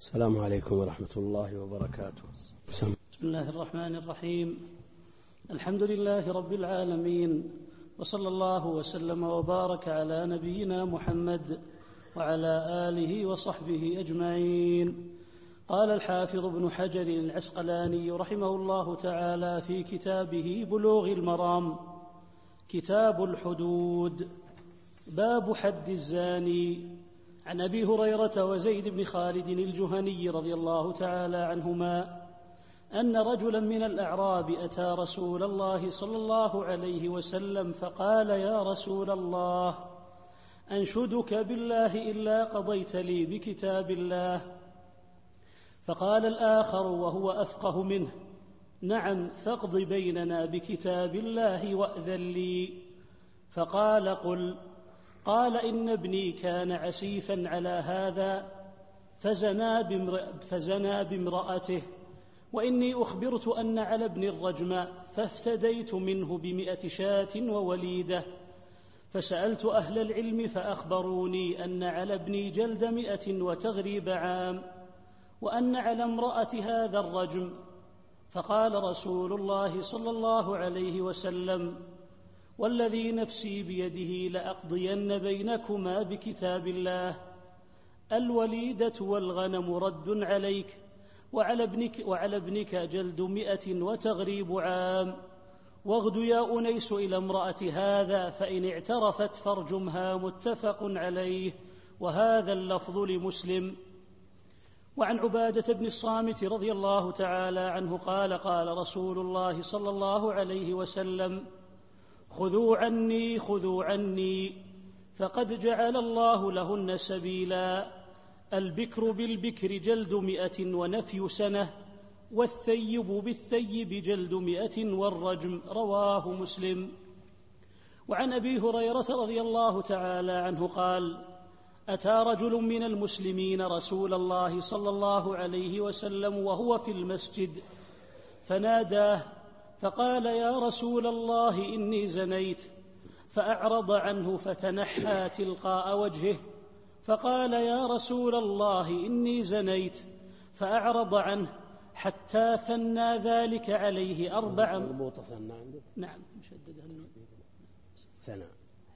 السلام عليكم ورحمة الله وبركاته. بسم الله الرحمن الرحيم. الحمد لله رب العالمين، وصلى الله وسلم وبارك على نبينا محمد وعلى آله وصحبه أجمعين. قال الحافظ ابن حجر العسقلاني رحمه الله تعالى في كتابه بلوغ المرام: كتاب الحدود، باب حد الزاني. عن أبي هريرة وزيد بن خالد الجهني رضي الله تعالى عنهما أن رجلا من الأعراب أتى رسول الله صلى الله عليه وسلم فقال: يا رسول الله، أنشدك بالله إلا قضيت لي بكتاب الله. فقال الآخر وهو أفقه منه: نعم، فاقض بيننا بكتاب الله وأذن لي. فقال: قل. قال: إن ابني كان عسيفا على هذا فزنى بامرأته، وإني أخبرت أن على ابن الرجم، فافتديت منه ب100 شاة ووليدة. فسألت أهل العلم فأخبروني أن على ابني جلد 100 وتغريب عام، وأن على امرأة هذا الرجم. فقال رسول الله صلى الله عليه وسلم: والذي نفسي بيده لأقضين بينكما بكتاب الله. الوليدة والغنم رد عليك، وعلى ابنك جلد 100 وتغريب عام. واغد يا أنيس إلى امرأة هذا، فإن اعترفت فارجمها. متفق عليه، وهذا اللفظ لمسلم. وعن عبادة بن الصامت رضي الله تعالى عنه قال: قال رسول الله صلى الله عليه وسلم: خذوا عني فقد جعل الله لهن سبيلا. البكر بالبكر جلد 100 ونفي سنة، والثيب بالثيب جلد 100 والرجم. رواه مسلم. وعن أبي هريرة رضي الله تعالى عنه قال: أتى رجل من المسلمين رسول الله صلى الله عليه وسلم وهو في المسجد، فناداه فقال: يا رسول الله، إني زنيت. فأعرض عنه فتنحى تلقاء وجهه، فقال: يا رسول الله، إني زنيت. فأعرض عنه حتى ثنى ذلك عليه 4 مربوطة ثنى عنده. نعم، مشددها ثنى.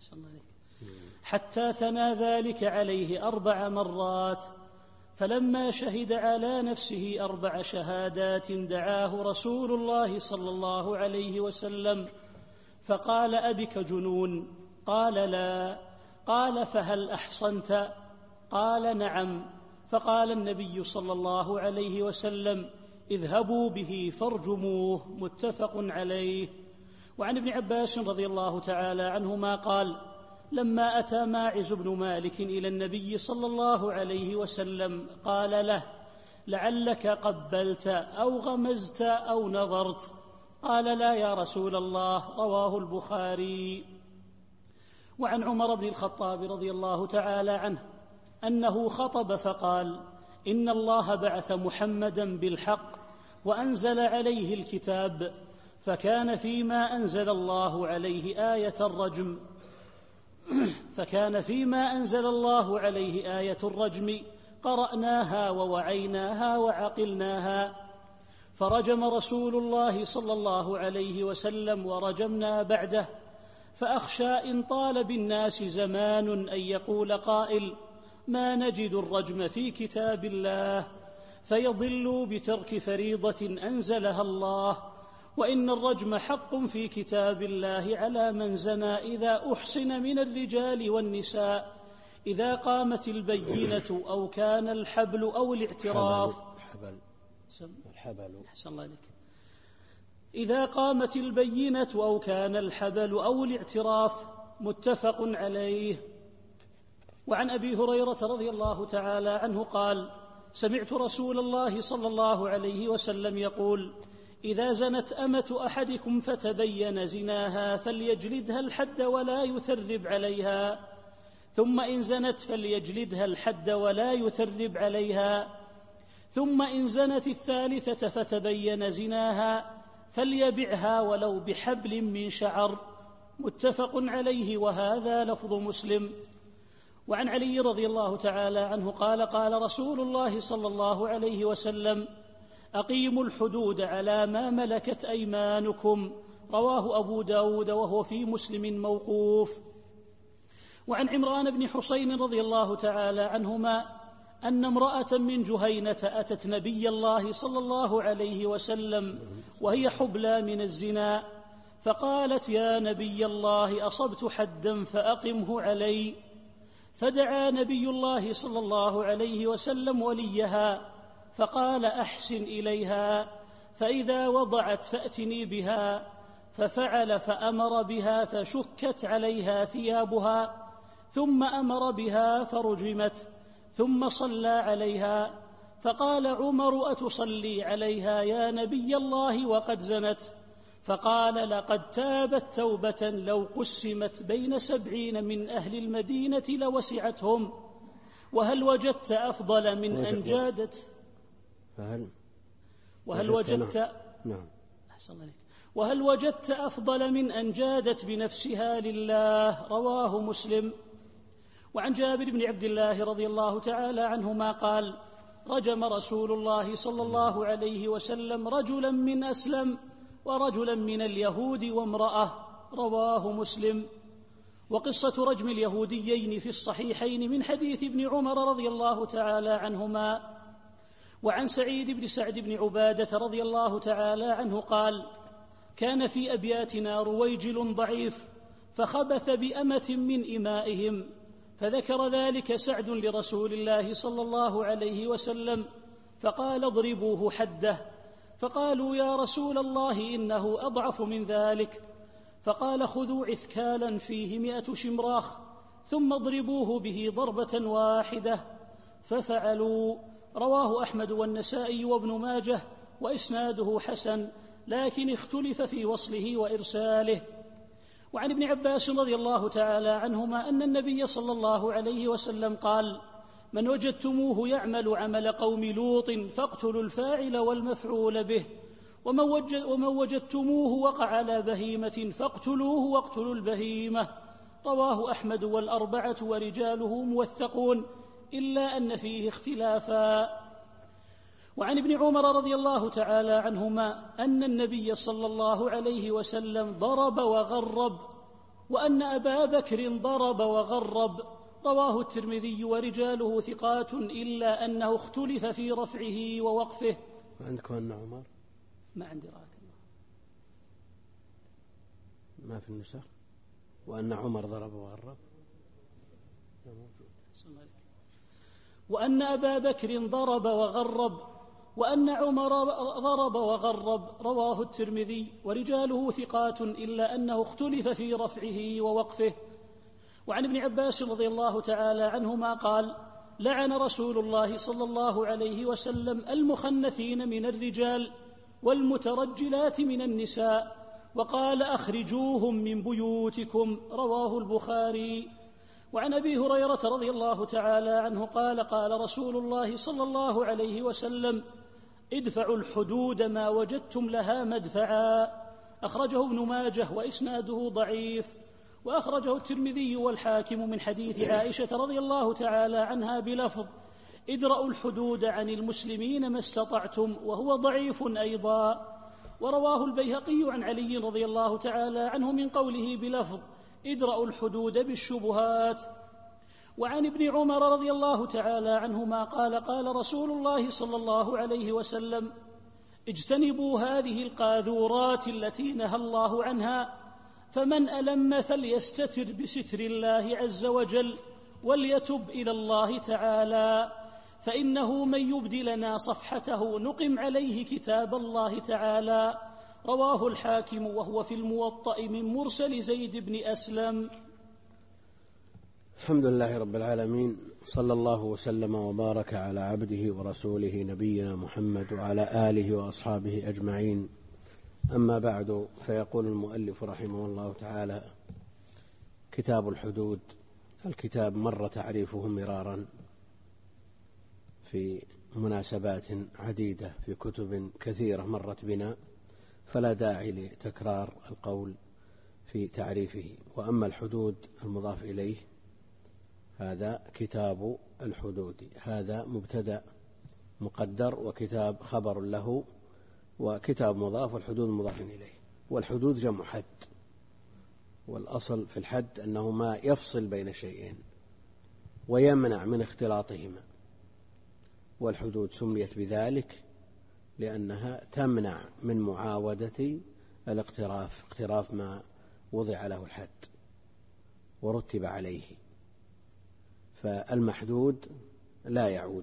حتى ثنى ذلك عليه 4 مرات. فلما شهد على نفسه 4 شهادات دعاه رسول الله صلى الله عليه وسلم فقال: أبك جنون؟ قال: لا. قال: فهل أحصنت؟ قال: نعم. فقال النبي صلى الله عليه وسلم: اذهبوا به فارجموه. متفق عليه. وعن ابن عباس رضي الله تعالى عنهما قال: لما أتى ماعز بن مالك إلى النبي صلى الله عليه وسلم قال له: لعلك قبلت أو غمزت أو نظرت؟ قال: لا يا رسول الله. رواه البخاري. وعن عمر بن الخطاب رضي الله تعالى عنه أنه خطب فقال: إن الله بعث محمدا بالحق وأنزل عليه الكتاب، فكان فيما أنزل الله عليه آية الرجم قرأناها ووعيناها وعقلناها. فرجم رسول الله صلى الله عليه وسلم ورجمنا بعده. فأخشى إن طال بالناس زمان أن يقول قائل: ما نجد الرجم في كتاب الله، فيضلوا بترك فريضة أنزلها الله. وإن الرجم حق في كتاب الله على من زنى إذا أحصن من الرجال والنساء، إذا قامت البينة أو كان الحبل أو الاعتراف. إذا قامت البينة أو كان الحبل أو الاعتراف. متفق عليه. وعن أبي هريرة رضي الله تعالى عنه قال: سمعت رسول الله صلى الله عليه وسلم يقول: إذا زنت أمة أحدكم فتبين زناها فليجلدها الحد ولا يثرب عليها، ثم إن زنت فليجلدها الحد ولا يثرب عليها، ثم إن زنت الثالثة فتبين زناها فليبعها ولو بحبل من شعر. متفق عليه، وهذا لفظ مسلم. وعن علي رضي الله تعالى عنه قال قال رسول الله صلى الله عليه وسلم: أقيموا الحدود على ما ملكت أيمانكم. رواه أبو داود وهو في مسلم موقوف. وعن عمران بن حسين رضي الله تعالى عنهما أن امرأة من جهينة أتت نبي الله صلى الله عليه وسلم وهي حبلى من الزنا، فقالت: يا نبي الله، أصبت حدا فأقمه علي. فدعا نبي الله صلى الله عليه وسلم وليها فقال: أحسن إليها، فإذا وضعت فأتني بها. ففعل فأمر بها فشكت عليها ثيابها، ثم أمر بها فرجمت، ثم صلى عليها. فقال عمر: أتصلي عليها يا نبي الله وقد زنت؟ فقال: لقد تابت توبة لو قسمت بين 70 من أهل المدينة لوسعتهم. وهل وجدت أفضل من أن جادت؟ وهل وجدت أفضل من أن جادت بنفسها لله؟ رواه مسلم. وعن جابر بن عبد الله رضي الله تعالى عنهما قال: رجم رسول الله صلى الله عليه وسلم رجلا من أسلم ورجلا من اليهود وامرأة. رواه مسلم. وقصة رجم اليهوديين في الصحيحين من حديث ابن عمر رضي الله تعالى عنهما. وعن سعيد بن سعد بن عبادة رضي الله تعالى عنه قال: كان في أبياتنا رويجل ضعيف فخبث بأمة من إمائهم، فذكر ذلك سعد لرسول الله صلى الله عليه وسلم فقال: اضربوه حده. فقالوا: يا رسول الله، إنه أضعف من ذلك. فقال: خذوا عثكالا فيه 100 شمراخ ثم اضربوه به ضربة واحدة. ففعلوا. رواه أحمد والنسائي وابن ماجه وإسناده حسن، لكن اختلف في وصله وإرساله. وعن ابن عباس رضي الله تعالى عنهما أن النبي صلى الله عليه وسلم قال: من وجدتموه يعمل عمل قوم لوط فاقتلوا الفاعل والمفعول به، ومن وجدتموه وقع على بهيمة فاقتلوه واقتلوا البهيمة. رواه أحمد والأربعة ورجاله موثقون، إلا أن فيه اختلافا. وعن ابن عمر رضي الله تعالى عنهما أن النبي صلى الله عليه وسلم ضرب وغرب، وأن أبا بكر ضرب وغرب. رواه الترمذي ورجاله ثقات، إلا أنه اختلف في رفعه ووقفه. ما عندكم أن عمر؟ ما عندي راك ما في النسخ. وأن عمر ضرب وغرب. وأن أبا بكر ضرب وغرب، وأن عمر ضرب وغرب. رواه الترمذي ورجاله ثقات، إلا أنه اختلف في رفعه ووقفه. وعن ابن عباس رضي الله تعالى عنهما قال: لعن رسول الله صلى الله عليه وسلم المخنثين من الرجال والمترجلات من النساء، وقال: أخرجوهم من بيوتكم. رواه البخاري. وعن أبي هريرة رضي الله تعالى عنه قال: قال رسول الله صلى الله عليه وسلم: ادفعوا الحدود ما وجدتم لها مدفعا. أخرجه ابن ماجه وإسناده ضعيف. وأخرجه الترمذي والحاكم من حديث عائشة رضي الله تعالى عنها بلفظ: ادرأوا الحدود عن المسلمين ما استطعتم، وهو ضعيف أيضا. ورواه البيهقي عن علي رضي الله تعالى عنه من قوله بلفظ: ادرأوا الحدود بالشبهات. وعن ابن عمر رضي الله تعالى عنهما قال: قال رسول الله صلى الله عليه وسلم: اجتنبوا هذه القاذورات التي نهى الله عنها، فمن ألم فليستتر بستر الله عز وجل وليتب إلى الله تعالى، فإنه من يبد لنا صفحته نقم عليه كتاب الله تعالى. رواه الحاكم وهو في الموطأ من مرسل زيد بن أسلم. الحمد لله رب العالمين، صلى الله وسلم وبارك على عبده ورسوله نبينا محمد وعلى آله وأصحابه أجمعين. أما بعد، فيقول المؤلف رحمه الله تعالى: كتاب الحدود. الكتاب مر تعريفه مرارا في مناسبات عديدة في كتب كثيرة مرت بنا، فلا داعي لتكرار القول في تعريفه. وأما الحدود المضاف إليه هذا كتاب الحدود. هذا مبتدأ مقدر، وكتاب خبر له، وكتاب مضاف، والحدود مضاف إليه. والحدود جمع حد، والأصل في الحد أنه ما يفصل بين شيئين ويمنع من اختلاطهما. والحدود سميت بذلك لأنها تمنع من معاودة الاقتراف، اقتراف ما وضع له الحد ورتب عليه، فالمحدود لا يعود.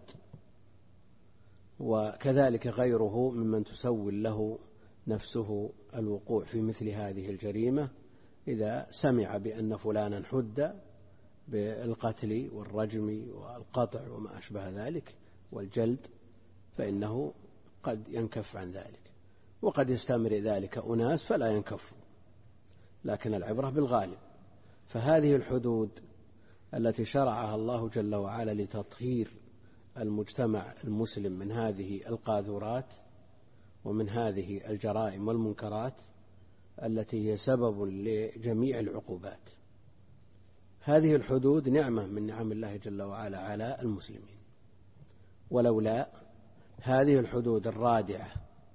وكذلك غيره ممن تسول له نفسه الوقوع في مثل هذه الجريمة، إذا سمع بأن فلانا حد بالقتل والرجم والقطع وما أشبه ذلك والجلد، فإنه قد ينكف عن ذلك، وقد يستمر ذلك أناس فلا ينكفوا، لكن العبرة بالغالب. فهذه الحدود التي شرعها الله جل وعلا لتطهير المجتمع المسلم من هذه القاذورات ومن هذه الجرائم والمنكرات التي هي سبب لجميع العقوبات. هذه الحدود نعمة من نعم الله جل وعلا على المسلمين، ولولا هذه الحدود الرادعة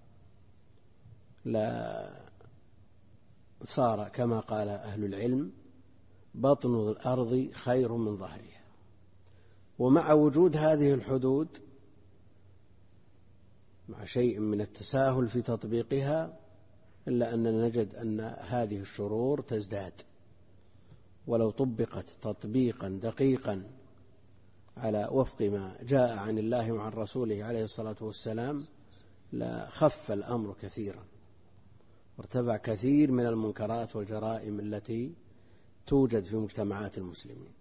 لا صار كما قال أهل العلم بطن الأرض خير من ظهرها. ومع وجود هذه الحدود، مع شيء من التساهل في تطبيقها، إلا أننا نجد أن هذه الشرور تزداد، ولو طبقت تطبيقا دقيقا على وفق ما جاء عن الله وعن رسوله عليه الصلاة والسلام لخف الأمر كثيرا، وارتفع كثير من المنكرات والجرائم التي توجد في مجتمعات المسلمين.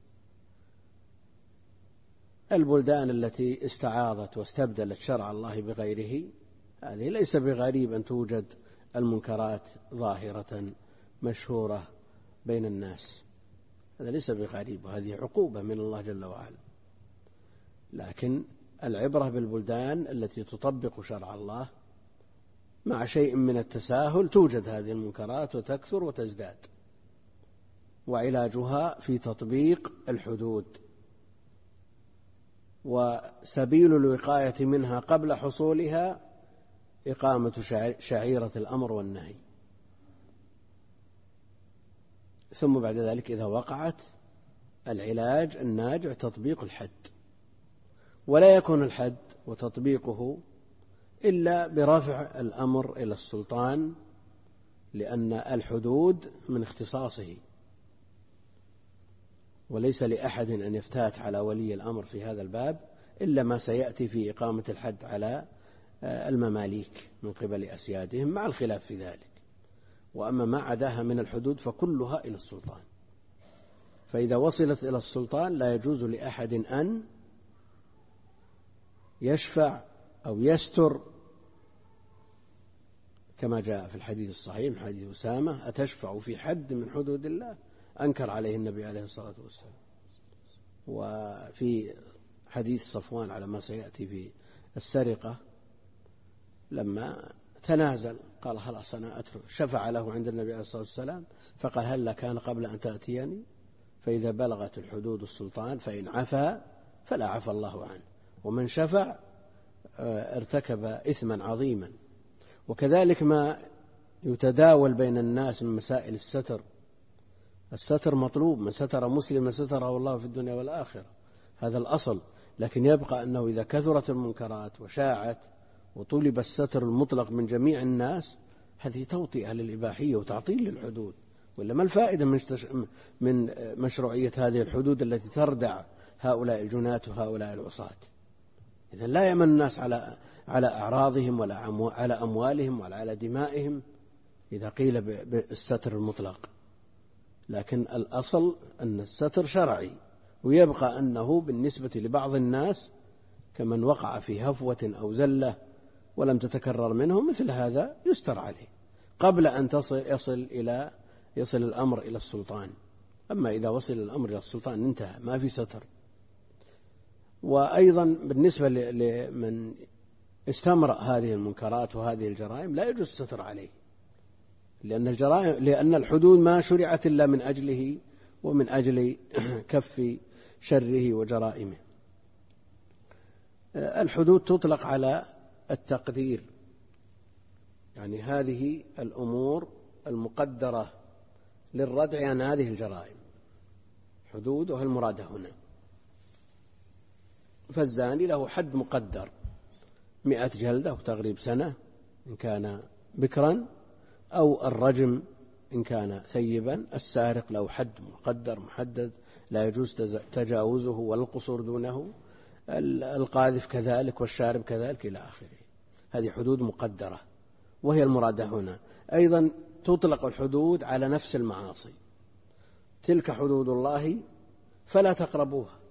البلدان التي استعاضت واستبدلت شرع الله بغيره، هذه ليس بغريب أن توجد المنكرات ظاهرة مشهورة بين الناس، هذا ليس بغريب، وهذه عقوبة من الله جل وعلا. لكن العبرة بالبلدان التي تطبق شرع الله، مع شيء من التساهل توجد هذه المنكرات وتكثر وتزداد، وعلاجها في تطبيق الحدود، وسبيل الوقاية منها قبل حصولها إقامة شعيرة الأمر والنهي. ثم بعد ذلك إذا وقعت، العلاج الناجع تطبيق الحد، ولا يكون الحد وتطبيقه إلا برفع الأمر إلى السلطان، لأن الحدود من اختصاصه، وليس لأحد أن يفتات على ولي الأمر في هذا الباب إلا ما سيأتي في إقامة الحد على المماليك من قبل أسيادهم، مع الخلاف في ذلك. وأما ما عداها من الحدود فكلها إلى السلطان، فإذا وصلت إلى السلطان لا يجوز لأحد أن يشفع أو يستر، كما جاء في الحديث الصحيح حديث أسامة: أتشفع في حد من حدود الله؟ أنكر عليه النبي عليه الصلاة والسلام. وفي حديث صفوان على ما سيأتي في السرقة، لما تنازل قال: خلاص أنا أترك، شفع له عند النبي عليه الصلاة والسلام، فقال: هل كان قبل أن تأتيني؟ فإذا بلغت الحدود السلطان فإن عفا فلا عفى الله عنه، ومن شفع ارتكب إثما عظيما. وكذلك ما يتداول بين الناس من مسائل الستر، الستر مطلوب، من ستر مسلما ستره الله في الدنيا والآخرة، هذا الأصل. لكن يبقى أنه إذا كثرت المنكرات وشاعت وطلب الستر المطلق من جميع الناس، هذه توطئة للإباحية وتعطيل للحدود. ولا ما الفائدة من مشروعية هذه الحدود التي تردع هؤلاء الجنات وهؤلاء العصاة؟ إذن لا يأمن الناس على أعراضهم ولا على أموالهم ولا على دمائهم إذا قيل بالستر المطلق. لكن الأصل أن الستر شرعي، ويبقى أنه بالنسبة لبعض الناس كمن وقع في هفوة أو زلة ولم تتكرر منه، مثل هذا يستر عليه قبل أن يصل الأمر إلى السلطان. أما إذا وصل الأمر إلى السلطان انتهى، ما في ستر. وأيضا بالنسبة لمن استمرأ هذه المنكرات وهذه الجرائم لا يجوز الستر عليه، لأن الحدود ما شرعت إلا من أجله ومن أجل كف شره وجرائمه. الحدود تطلق على التقدير، يعني هذه الأمور المقدرة للردع عن هذه الجرائم، حدودها المرادة هنا. فالزاني له حد مقدر 100 جلدة وتغريب سنة إن كان بكرا، أو الرجم إن كان ثيبا. السارق له حد مقدر محدد لا يجوز تجاوزه ولا القصور دونه، القاذف كذلك والشارب كذلك إلى آخره. هذه حدود مقدرة وهي المرادة هنا. أيضا تطلق الحدود على نفس المعاصي، تلك حدود الله فلا تقربوها،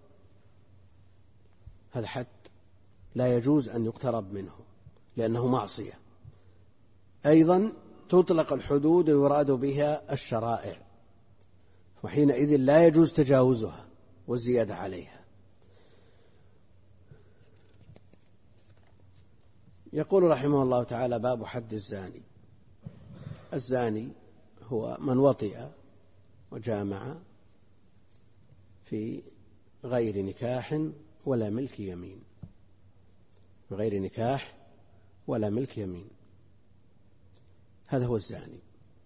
هذا حد لا يجوز أن يقترب منه لأنه معصية. أيضا تطلق الحدود ويراد بها الشرائع، وحينئذ لا يجوز تجاوزها والزيادة عليها. يقول رحمه الله تعالى: باب حد الزاني. الزاني هو من وطئ وجامع في غير نكاح ولا ملك يمين، بغير نكاح ولا ملك يمين، هذا هو الزاني.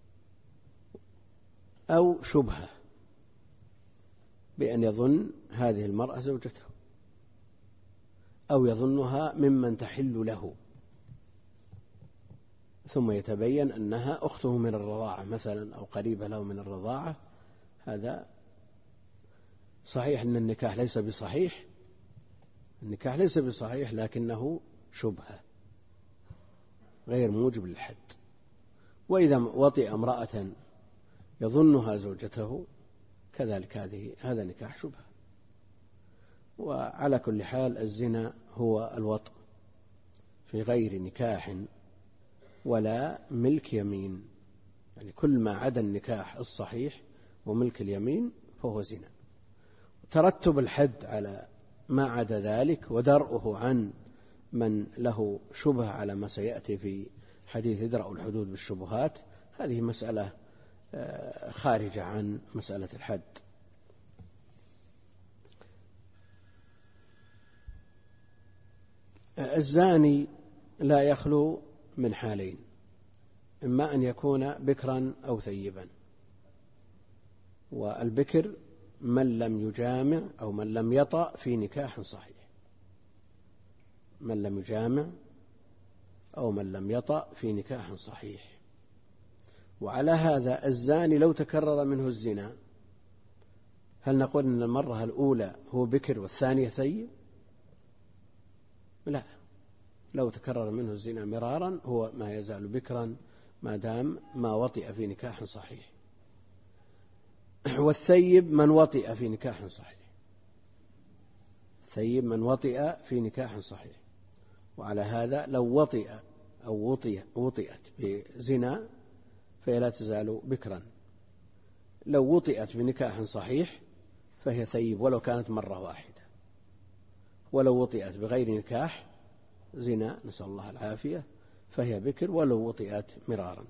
أو شبهة بأن يظن هذه المرأة زوجته، أو يظنها ممن تحل له، ثم يتبين أنها أخته من الرضاعة مثلا أو قريبة له من الرضاعة. هذا صحيح أن النكاح ليس بصحيح، النكاح ليس بصحيح، لكنه شبهة غير موجب للحد. وإذا وطئ امرأة يظنها زوجته كذلك هذا نكاح شبهة. وعلى كل حال الزنا هو الوطء في غير نكاح ولا ملك يمين، يعني كل ما عدا النكاح الصحيح وملك اليمين فهو زنا. ترتب الحد على ما عدا ذلك ودرءه عن من له شبهة على ما سيأتي في حديث ادرأوا الحدود بالشبهات، هذه مسألة خارجة عن مسألة الحد. الزاني لا يخلو من حالين: إما أن يكون بكرا أو ثيبا، والبكر من لم يجامع أو من لم يطأ في نكاح صحيح، من لم يجامع أو من لم يطأ في نكاح صحيح. وعلى هذا الزاني لو تكرر منه الزنا، هل نقول أن المرة الأولى هو بكر والثانية ثيب؟ لا، لو تكرر منه الزنا مرارا هو ما يزال بكرا ما دام ما وطئ في نكاح صحيح. والثيب من وطئ في نكاح صحيح، الثيب من وطئ في نكاح صحيح. وعلى هذا لو وطئ أو وطئت بزنا فهي لا تزال بكرا، لو وطئت بنكاح صحيح فهي ثيب ولو كانت مرة واحدة، ولو وطئت بغير نكاح زنا نسأل الله العافية فهي بكر ولو وطئت مرارا.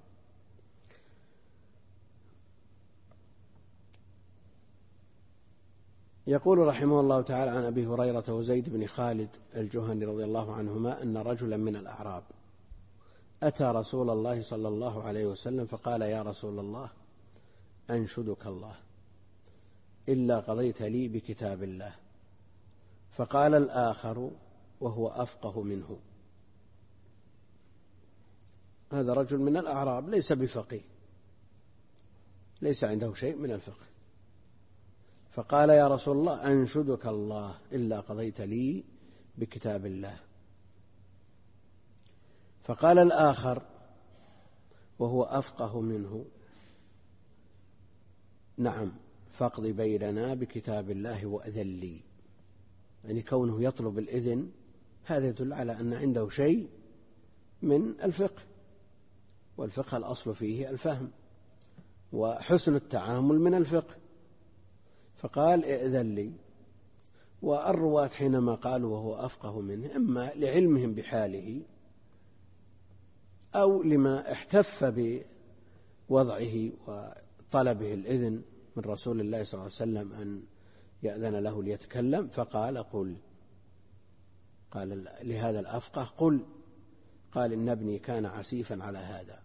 يقول رحمه الله تعالى: عن أبي هريرة وزيد بن خالد الجهني رضي الله عنهما أن رجلا من الأعراب أتى رسول الله صلى الله عليه وسلم فقال: يا رسول الله أنشدك الله إلا قضيت لي بكتاب الله. فقال الآخر وهو أفقه منه: هذا رجل من الأعراب ليس بفقيه، ليس عنده شيء من الفقه، فقال: يا رسول الله أنشدك الله إلا قضيت لي بكتاب الله. فقال الآخر وهو أفقه منه: نعم، فاقض بيننا بكتاب الله وأذن لي. يعني كونه يطلب الإذن هذا يدل على أن عنده شيء من الفقه، والفقه الأصل فيه الفهم وحسن التعامل من الفقه. فقال: ائذن لي. والرواة حينما قالوا وهو أفقه منه إما لعلمهم بحاله أو لما احتف بوضعه وطلبه الإذن من رسول الله صلى الله عليه وسلم أن يأذن له ليتكلم، فقال قل. قال لهذا الأفقه قل. قال إن ابني كان عسيفا على هذا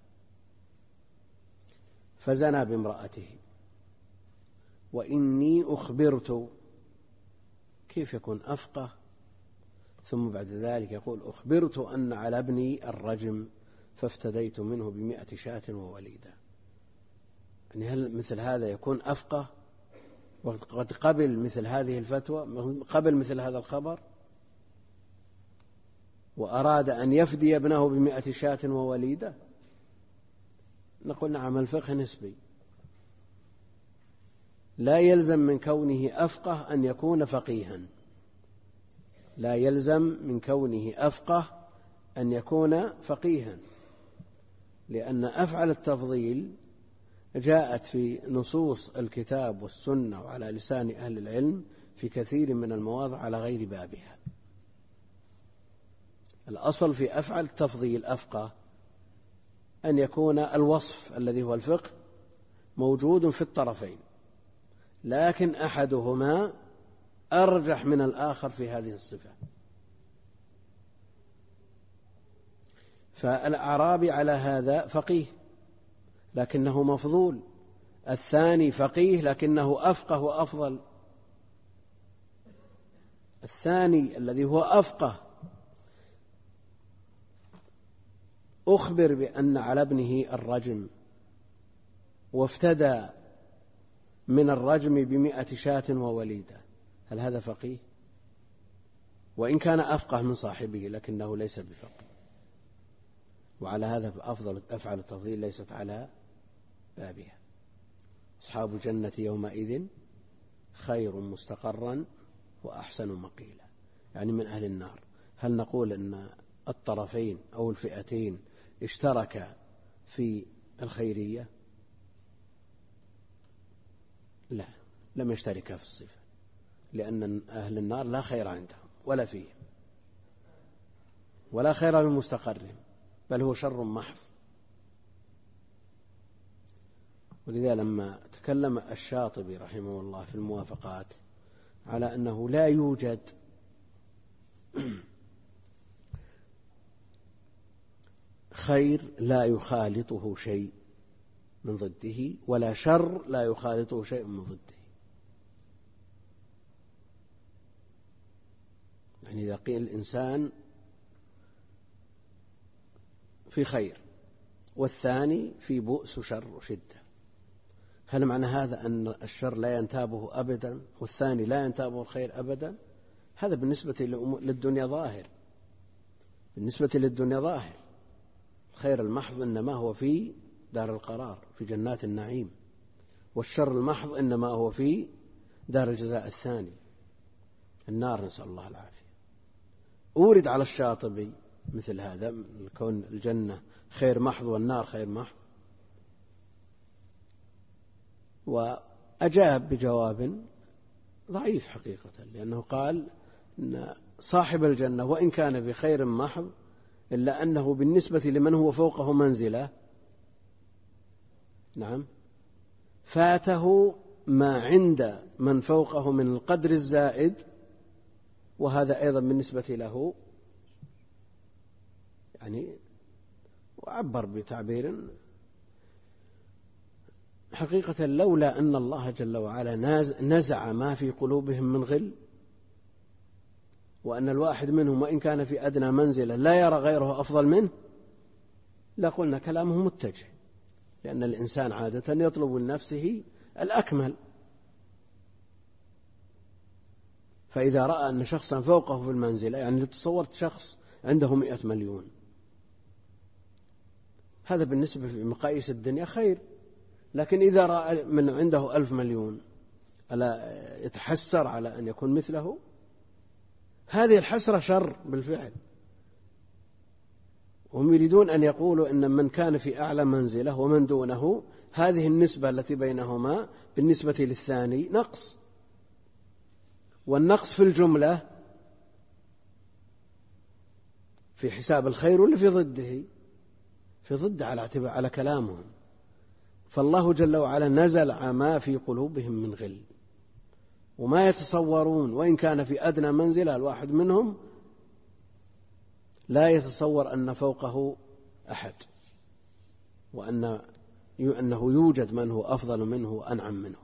فزنى بامرأته وإني أخبرت. كيف يكون أفقه ثم بعد ذلك يقول أخبرت أن على ابني الرجم فافتديت منه ب100 شاة ووليدة؟ يعني هل مثل هذا يكون أفقه وقد قبل مثل هذه الفتوى، قبل مثل هذا الخبر، وأراد أن يفدي ابنه ب100 شاة ووليدة؟ نقول نعم، الفقه نسبي، لا يلزم من كونه أفقه أن يكون فقيها، لا يلزم من كونه أفقه أن يكون فقيها، لأن أفعل التفضيل جاءت في نصوص الكتاب والسنة وعلى لسان أهل العلم في كثير من المواضع على غير بابها. الأصل في أفعل التفضيل أفقه أن يكون الوصف الذي هو الفقه موجود في الطرفين، لكن أحدهما أرجح من الآخر في هذه الصفة. فالأعرابي على هذا فقيه لكنه مفضول، الثاني فقيه لكنه أفقه وأفضل. الثاني الذي هو أفقه أخبر بأن على ابنه الرجم وافتدى من الرجم ب100 شاة ووليدة، هل هذا فقيه؟ وإن كان أفقه من صاحبه لكنه ليس بفقيه. وعلى هذا فأفضل أفعل التفضيل ليست على بابها. أصحاب الجنة يومئذ خير مستقرا وأحسن مقيلا، يعني من أهل النار. هل نقول أن الطرفين أو الفئتين اشتركا في الخيرية؟ لا، لم يشتركا في الصفة، لأن أهل النار لا خير عندهم ولا فيهم، ولا خير من مستقرهم، بل هو شر محض. ولذا لما تكلم الشاطبي رحمه الله في الموافقات على أنه لا يوجد خير لا يخالطه شيء من ضده ولا شر لا يخالطه شيء من ضده، يعني إذا قيل الإنسان في خير والثاني في بؤس وشر وشدة، هل معنى هذا أن الشر لا ينتابه أبدا والثاني لا ينتابه الخير أبدا؟ هذا بالنسبة للدنيا ظاهر، بالنسبة للدنيا ظاهر. الخير المحض إنما هو في دار القرار في جنات النعيم، والشر المحض إنما هو في دار الجزاء الثاني النار، نسأل الله العافية. أورد على الشاطبي مثل هذا، كون الجنة خير محض والنار خير محض، وأجاب بجواب ضعيف حقيقة، لأنه قال إن صاحب الجنة وإن كان في خير محض إلا أنه بالنسبة لمن هو فوقه منزلة، نعم، فاته ما عند من فوقه من القدر الزائد، وهذا أيضا بالنسبة له يعني، وعبر بتعبير حقيقة لولا أن الله جل وعلا نزع ما في قلوبهم من غل، وأن الواحد منهم وإن كان في أدنى منزلة لا يرى غيره أفضل منه، لقلنا كلامه متجه، لأن الإنسان عادة يطلب لنفسه الأكمل، فإذا رأى أن شخصا فوقه في المنزلة، يعني تصورت شخص عنده 100 مليون، هذا بالنسبة في مقاييس الدنيا خير، لكن إذا رأى من عنده 1000 مليون ألا يتحسر على أن يكون مثله؟ هذه الحسرة شر بالفعل. هم يريدون أن يقولوا إن من كان في أعلى منزلة ومن دونه هذه النسبة التي بينهما بالنسبة للثاني نقص، والنقص في الجملة في حساب الخير ولا في ضده؟ في ضده على كلامهم. فالله جل وعلا نزل ما في قلوبهم من غل، وما يتصورون، وإن كان في أدنى منزلة الواحد منهم لا يتصور أن فوقه أحد، وأنه يوجد من هو أفضل منه وأنعم منه.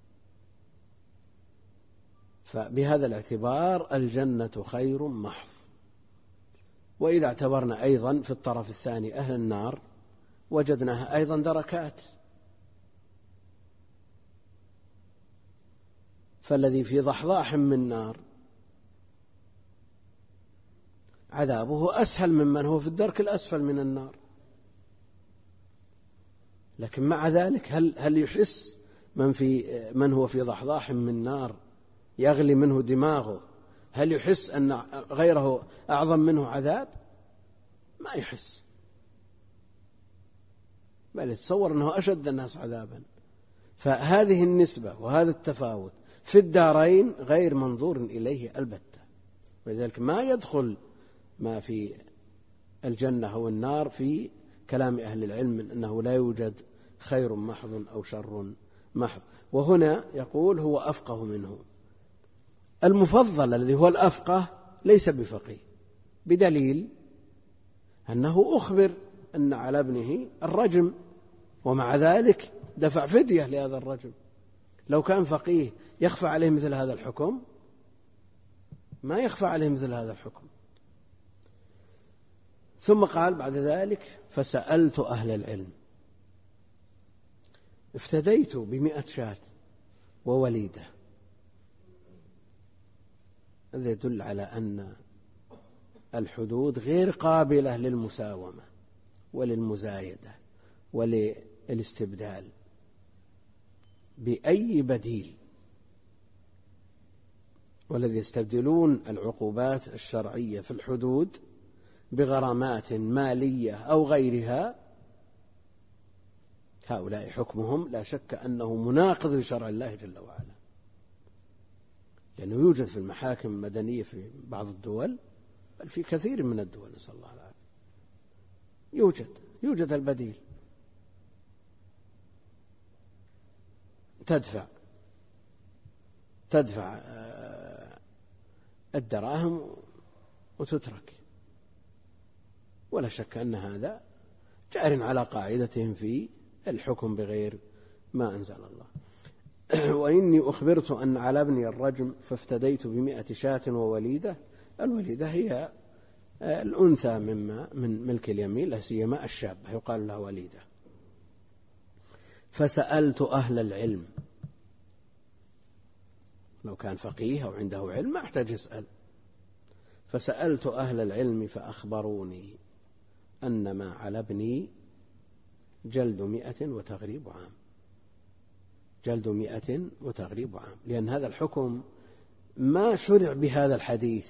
فبهذا الاعتبار الجنة خير محض. وإذا اعتبرنا أيضا في الطرف الثاني أهل النار وجدناها أيضا دركات، فالذي في ضحضاح من نار عذابه أسهل ممن هو في الدرك الأسفل من النار. لكن مع ذلك هل يحس من هو في ضحضاح من نار يغلي منه دماغه، هل يحس أن غيره أعظم منه عذاب؟ ما يحس، بل يتصور أنه أشد الناس عذابا. فهذه النسبة وهذا التفاوت في الدارين غير منظور إليه البتة، ولذلك ما يدخل ما في الجنة أو النار في كلام أهل العلم من أنه لا يوجد خير محض أو شر محض. وهنا يقول هو أفقه منه. المفضل الذي هو الأفقه ليس بفقيه، بدليل أنه أخبر أن على ابنه الرجم، ومع ذلك دفع فدية لهذا الرجم. لو كان فقيه يخفى عليه مثل هذا الحكم؟ ما يخفى عليه مثل هذا الحكم. ثم قال بعد ذلك فسألت أهل العلم، افتديت ب100 شاة ووليدة. هذا يدل على أن الحدود غير قابلة للمساومة وللمزايدة وللاستبدال بأي بديل. والذي يستبدلون العقوبات الشرعية في الحدود بغرامات مالية أو غيرها، هؤلاء حكمهم لا شك أنه مناقض لشرع الله جل وعلا، لأنه يوجد في المحاكم المدنية في بعض الدول، بل في كثير من الدول، نسأل الله العافية، يوجد البديل. تدفع الدراهم وتترك، ولا شك أن هذا جار على قاعدتهم في الحكم بغير ما أنزل الله. وإني أخبرت أن على ابني الرجم فافتديت ب100 شاة ووليدة. الوليدة هي الأنثى من ملك اليمين، لا سيما الشابة يقال لها وليدة. فسألت أهل العلم، لو كان فقيه أو عنده علم ما احتاج يسأل. فسألت أهل العلم فأخبروني أن ما على ابني جلد 100 وتغريب عام. جلد 100 وتغريب عام، لأن هذا الحكم ما شرع بهذا الحديث.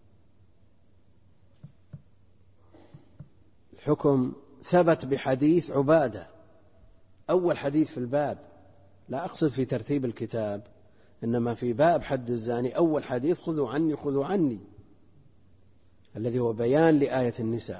الحكم ثبت بحديث عبادة، أول حديث في الباب، لا أقصد في ترتيب الكتاب، إنما في باب حد الزاني أول حديث خذوا عني خذوا عني، الذي هو بيان لآية النساء.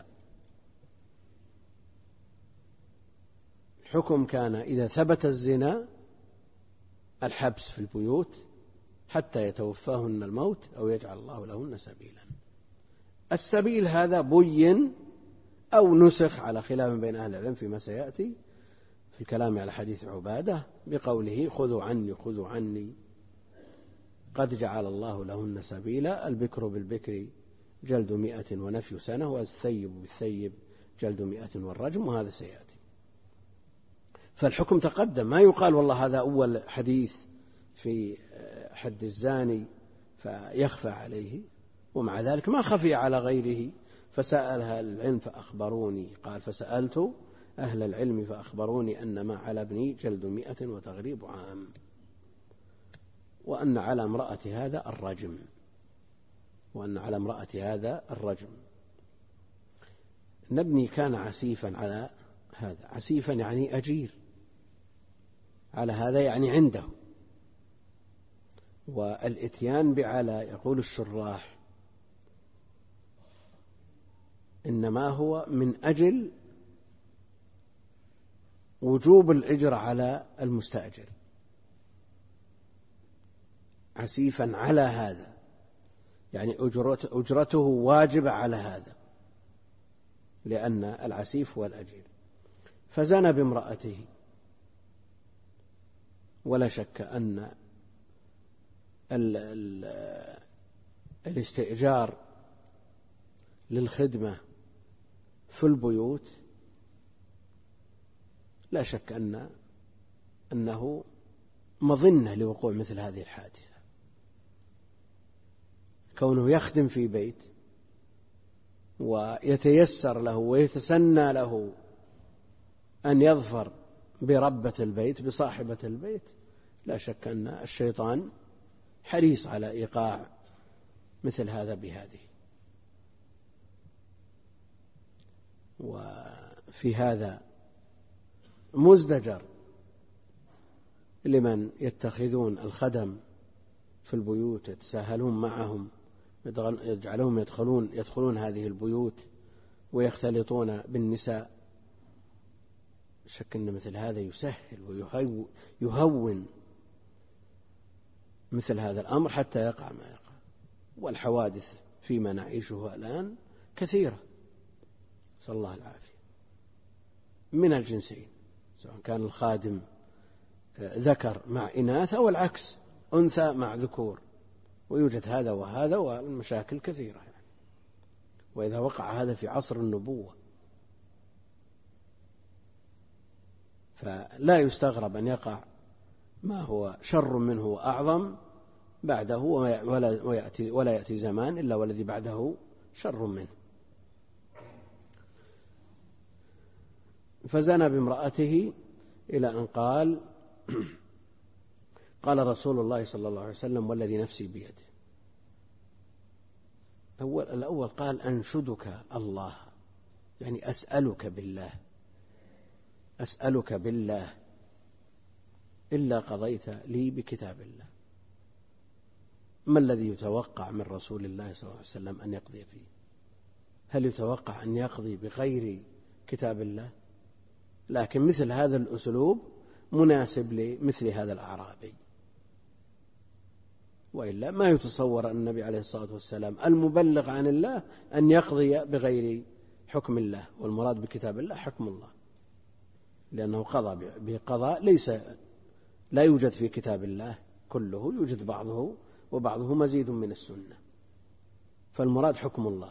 الحكم كان إذا ثبت الزنا الحبس في البيوت حتى يتوفاهن الموت أو يجعل الله لهن سبيلا. السبيل هذا بين أو نسخ على خلاف بين أهل العلم فيما سيأتي في الكلام على حديث عبادة بقوله خذوا عني خذوا عني قد جعل الله لهن سبيلا. البكر بالبكر جلد 100 ونفي سنة، والثيب بالثيب جلد 100 والرجم، وهذا سيأتي. فالحكم تقدم، ما يقال والله هذا أول حديث في حد الزاني فيخفى عليه، ومع ذلك ما خفي على غيره. فسأل أهل العلم فأخبروني، قال فسألت أهل العلم فأخبروني أن ما على ابني جلد 100 وتغريب عام، وأن على امرأة هذا الرجم، وأن على امرأة هذا الرجم. نبني كان عسيفا على هذا، عسيفا يعني أجير على هذا يعني عنده. والإتيان بعلى يقول الشراح إنما هو من أجل وجوب الإجرة على المستأجر، عسيفا على هذا، يعني أجرته واجبة على هذا، لأن العسيف هو الأجير. فزنى بامرأته، ولا شك أن الاستئجار للخدمة في البيوت لا شك أنه مظنة لوقوع مثل هذه الحادثة. كونه يخدم في بيت ويتيسر له ويتسنى له أن يظفر بربة البيت بصاحبة البيت، لا شك أن الشيطان حريص على إيقاع مثل هذا بهذه. وفي هذا مزدجر لمن يتخذون الخدم في البيوت، يتساهلون معهم، يجعلهم يدخلون هذه البيوت ويختلطون بالنساء. شك أن مثل هذا يسهل ويهون مثل هذا الأمر حتى يقع ما يقع. والحوادث فيما نعيشه الآن كثيرة، نسأل الله العافية، من الجنسين، سواء كان الخادم ذكر مع إناث أو العكس، أنثى مع ذكور، ويوجد هذا وهذا، والمشاكل كثيرة يعني. وإذا وقع هذا في عصر النبوة فلا يستغرب أن يقع ما هو شر منه وأعظم بعده، ولا يأتي زمان إلا والذي بعده شر منه. فزنى بامرأته إلى أن قال قال رسول الله صلى الله عليه وسلم والذي نفسي بيده. الأول قال أنشدك الله، يعني أسألك بالله إلا قضيت لي بكتاب الله. ما الذي يتوقع من رسول الله صلى الله عليه وسلم أن يقضي فيه؟ هل يتوقع أن يقضي بغير كتاب الله؟ لكن مثل هذا الأسلوب مناسب لمثل هذا الأعرابي، وإلا ما يتصور أن النبي عليه الصلاة والسلام المبلغ عن الله أن يقضي بغير حكم الله، والمراد بكتاب الله حكم الله، لأنه قضى بقضاء لا يوجد في كتاب الله كله، يوجد بعضه، وبعضه مزيد من السنة، فالمراد حكم الله.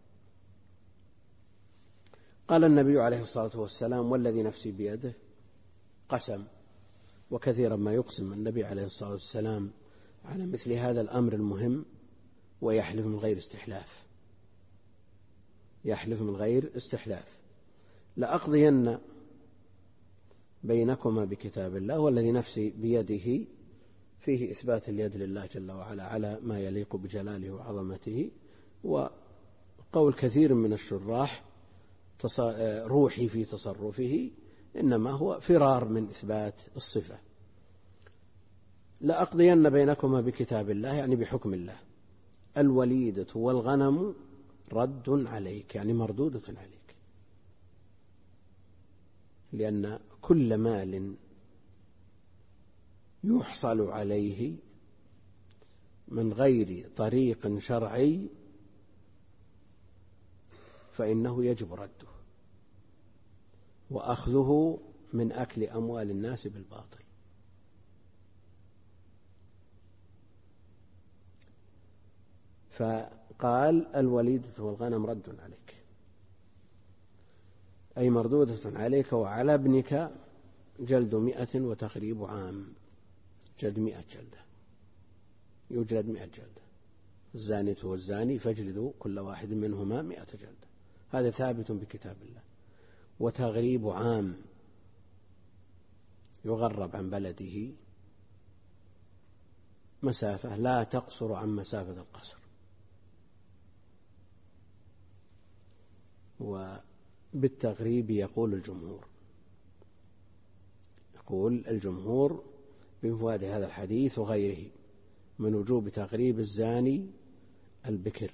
قال النبي عليه الصلاة والسلام والذي نفسي بيده، قسم، وكثيرا ما يقسم النبي عليه الصلاة والسلام على مثل هذا الأمر المهم، ويحلف من غير استحلاف. لأقضين بينكما بكتاب الله والذي نفسي بيده، فيه إثبات اليد لله جل وعلا على ما يليق بجلاله وعظمته. وقول كثير من الشراح روحي في تصرفه، إنما هو فرار من إثبات الصفة. لأقضين بينكما بكتاب الله يعني بحكم الله. الوليدة والغنم رد عليك، يعني مردودة عليك، لأن كل مال يحصل عليه من غير طريق شرعي فإنه يجب رده، وأخذه من أكل أموال الناس بالباطل. فقال الوليدة والغنم رد عليك، أي مردودة عليك، وعلى ابنك جلد 100 وتخريب عام، جلد 100 جلدة، يجلد 100 جلدة، الزانية والزاني فاجلدوا كل واحد منهما 100 جلدة، هذا ثابت بكتاب الله. وتغريب عام، يغرب عن بلده مسافة لا تقصر عن مسافة القصر. وبالتغريب يقول الجمهور بمفاد هذا الحديث وغيره من وجوب تغريب الزاني البكر،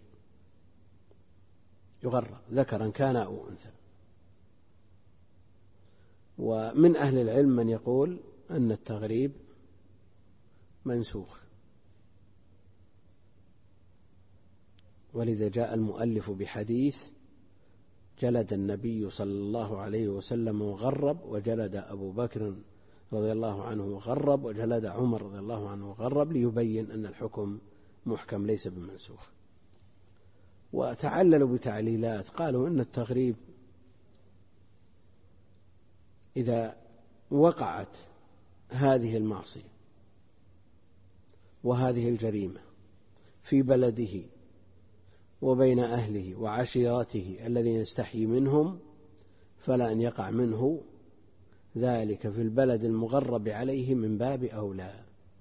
يغرب ذكرا كان أو أنثى. ومن أهل العلم من يقول أن التغريب منسوخ، ولذا جاء المؤلف بحديث: جلد النبي صلى الله عليه وسلم وغرب، وجلد أبو بكر رضي الله عنه وغرب، وجلد عمر رضي الله عنه وغرب، ليبين أن الحكم محكم ليس بمنسوخ. وتعللوا بتعليلات، قالوا إن التغريب إذا وقعت هذه المعصية وهذه الجريمة في بلده وبين أهله وعشيرته الذين يستحيي منهم، فلا أن يقع منه ذلك في البلد المغرب عليه من باب أولى.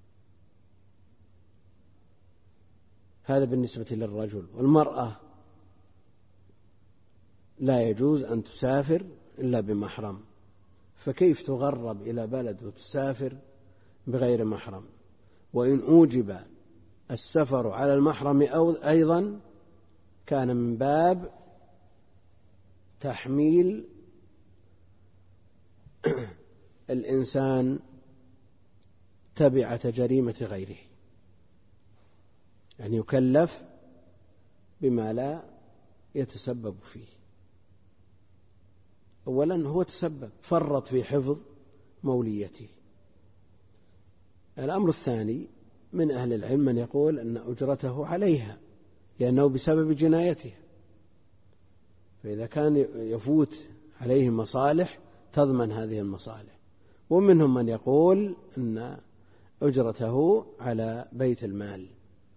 هذا بالنسبة للرجل. والمرأة لا يجوز أن تسافر إلا بمحرم، فكيف تغرب إلى بلد وتسافر بغير محرم؟ وإن أوجب السفر على المحرم أيضا كان من باب تحميل الإنسان تبعة جريمة غيره، يعني يكلف بما لا يتسبب فيه. أولا هو تسبب، فرط في حفظ موليته. الأمر الثاني، من أهل العلم من يقول أن أجرته عليها لأنه بسبب جنايته، فإذا كان يفوت عليه مصالح تضمن هذه المصالح. ومنهم من يقول أن أجرته على بيت المال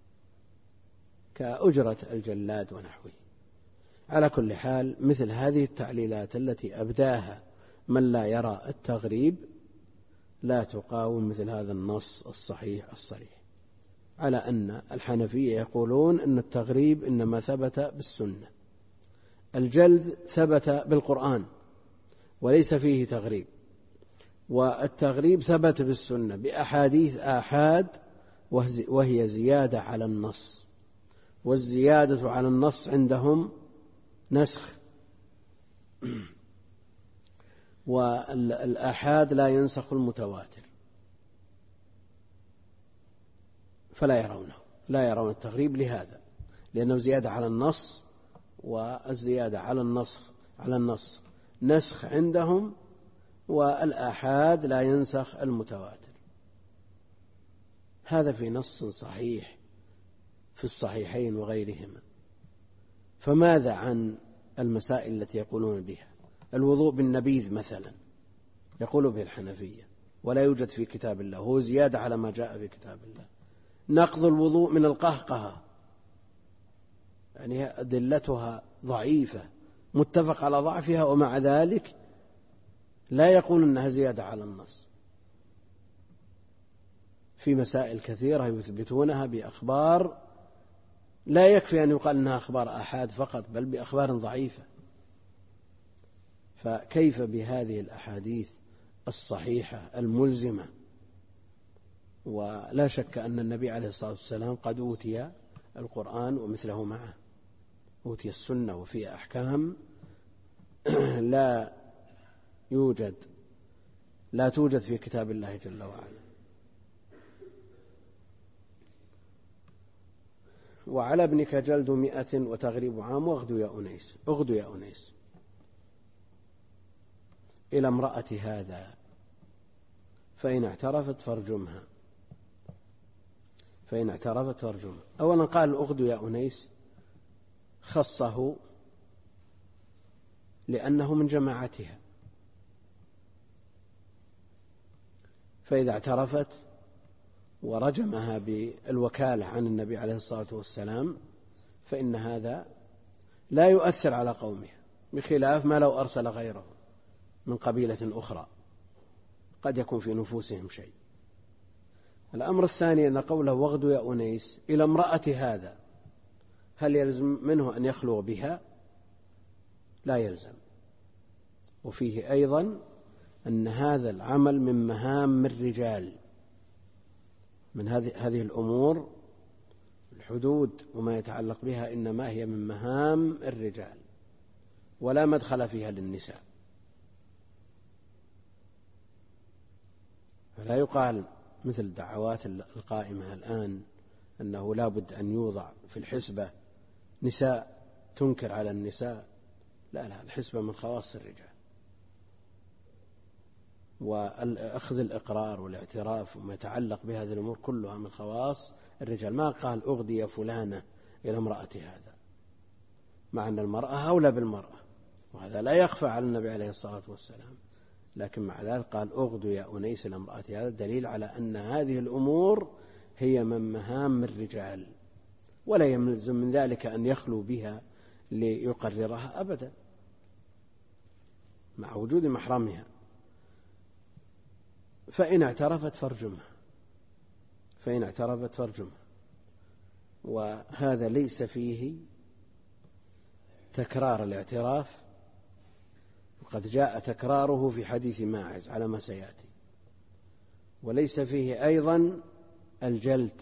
كأجرة الجلاد ونحوه. على كل حال، مثل هذه التعليلات التي أبداها من لا يرى التغريب لا تقاوم مثل هذا النص الصحيح الصريح، على أن الحنفية يقولون أن التغريب إنما ثبت بالسنة، الجلد ثبت بالقرآن وليس فيه تغريب، والتغريب ثبت بالسنة بأحاديث آحاد وهي زيادة على النص، والزيادة على النص عندهم نسخ، والآحاد لا ينسخ المتواتر، فلا يرونه، لا يرون التغريب لهذا، لأنه زيادة على النص، والزيادة على النص نسخ عندهم، والآحاد لا ينسخ المتواتر. هذا في نص صحيح في الصحيحين وغيرهما. فماذا عن المسائل التي يقولون بها؟ الوضوء بالنبيذ مثلا يقول به الحنفية ولا يوجد في كتاب الله، هو زيادة على ما جاء في كتاب الله. نقض الوضوء من القهقهة، يعني أدلتها ضعيفة متفق على ضعفها، ومع ذلك لا يقول أنها زيادة على النص. في مسائل كثيرة يثبتونها بأخبار لا يكفي أن يقال أنها أخبار آحاد فقط، بل بأخبار ضعيفة. فكيف بهذه الأحاديث الصحيحة الملزمة؟ ولا شك أن النبي عليه الصلاة والسلام قد أوتي القرآن ومثله معه، أوتي السنة وفيها أحكام لا توجد في كتاب الله جل وعلا. وعلى ابنك جلد 100 وتغريب عام واغدو يا أنيس إلى امرأة هذا فإن اعترفت فارجمها. أولا قال اغدو يا أنيس، خصه لأنه من جماعتها، فإذا اعترفت ورجمها بالوكالة عن النبي عليه الصلاة والسلام فإن هذا لا يؤثر على قومها، بخلاف ما لو أرسل غيره من قبيلة أخرى قد يكون في نفوسهم شيء. الأمر الثاني أن قوله واغدو يا أنيس إلى امرأة هذا، هل يلزم منه أن يخلو بها؟ لا يلزم. وفيه أيضا أن هذا العمل من مهام الرجال، من هذه الأمور الحدود وما يتعلق بها إنما هي من مهام الرجال ولا مدخل فيها للنساء. فلا يقال مثل الدعوات القائمة الآن أنه لا بد أن يوضع في الحسبة نساء تنكر على النساء، لا، الحسبة من خواص الرجال، وأخذ الإقرار والاعتراف وما يتعلق بهذه الأمور كلها من خواص الرجال. ما قال أغدي فلانة إلى امرأة هذا، مع أن المرأة أولى بالمرأة، وهذا لا يخفى على النبي عليه الصلاة والسلام، لكن مع ذلك قال أغدو يا أنيس إلى امرأة هذا، دليل على أن هذه الأمور هي من مهام الرجال، ولا يلزم من ذلك أن يخلو بها ليقررها أبدا مع وجود محرمها. فإن اعترفت فارجمها، وهذا ليس فيه تكرار الاعتراف، وقد جاء تكراره في حديث ماعز على ما سيأتي، وليس فيه أيضا الجلد،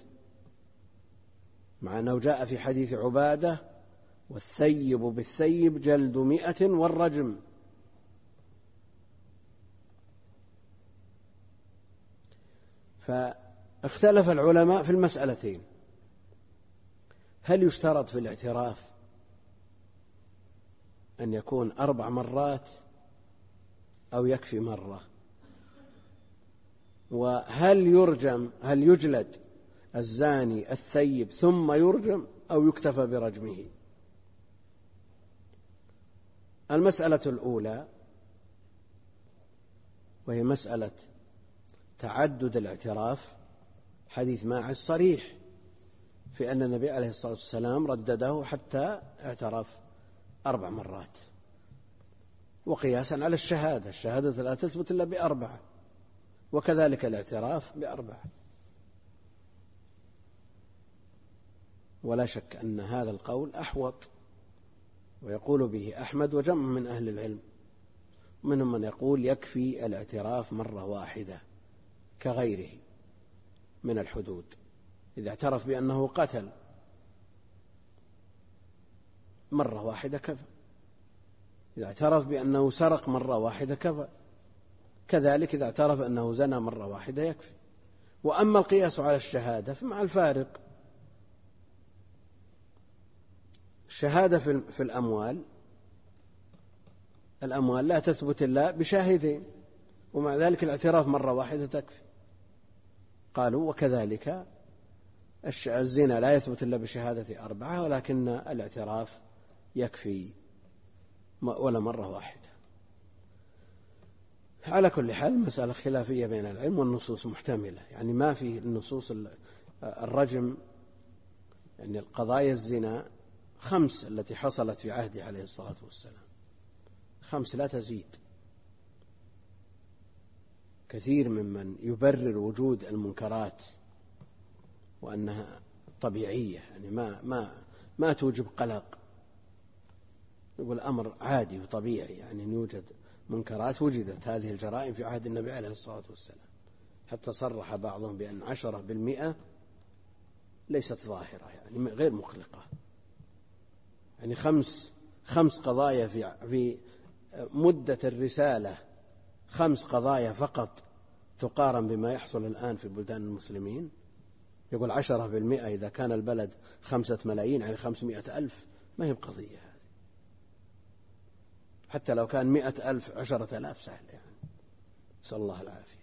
مع أنه جاء في حديث عبادة والثيب بالثيب جلد 100 والرجم. فاختلف العلماء في المسألتين: هل يشترط في الاعتراف أن يكون 4 مرات أو يكفي مرة؟ وهل يجلد الزاني الثيب ثم يرجم أو يكتفى برجمه؟ المسألة الأولى، وهي مسألة تعدد الاعتراف، حديث ماعز صريح في أن النبي عليه الصلاة والسلام ردده حتى اعترف 4 مرات، وقياسا على الشهادة لا تثبت إلا ب4، وكذلك الاعتراف ب4. ولا شك أن هذا القول أحوط، ويقول به أحمد وجمع من أهل العلم، منهم من يقول يكفي الاعتراف مرة واحدة كغيره من الحدود، إذا اعترف بأنه قتل مرة واحدة كفى، إذا اعترف بأنه سرق مرة واحدة كفى، كذلك إذا اعترف أنه زنى مرة واحدة يكفي. وأما القياس على الشهادة فمع الفارق، الشهادة في الأموال لا تثبت إلا بشاهدين، ومع ذلك الاعتراف مرة واحدة تكفي. قالوا وكذلك الزنا لا يثبت إلا بشهادة 4، ولكن الاعتراف يكفي ولا مرة واحدة. على كل حال المسألة خلافية بين العلم، والنصوص محتملة، يعني ما في النصوص الرجم، يعني القضايا الزنا 5 التي حصلت في عهده عليه الصلاة والسلام، 5 لا تزيد. كثير ممن يبرر وجود المنكرات وأنها طبيعية، يعني ما توجب قلق، يقول الأمر عادي وطبيعي، يعني أن يوجد منكرات. وجدت هذه الجرائم في عهد النبي عليه الصلاة والسلام، حتى صرح بعضهم بأن 10% ليست ظاهرة، يعني غير مقلقة. يعني 5 قضايا في مدة الرسالة، 5 قضايا فقط تقارن بما يحصل الآن في بلدان المسلمين. يقول 10% إذا كان البلد 5 ملايين، يعني 500,000، ما هي بقضية هذه. حتى لو كان 100,000 10,000 سهل، يعني نسأل الله العافية.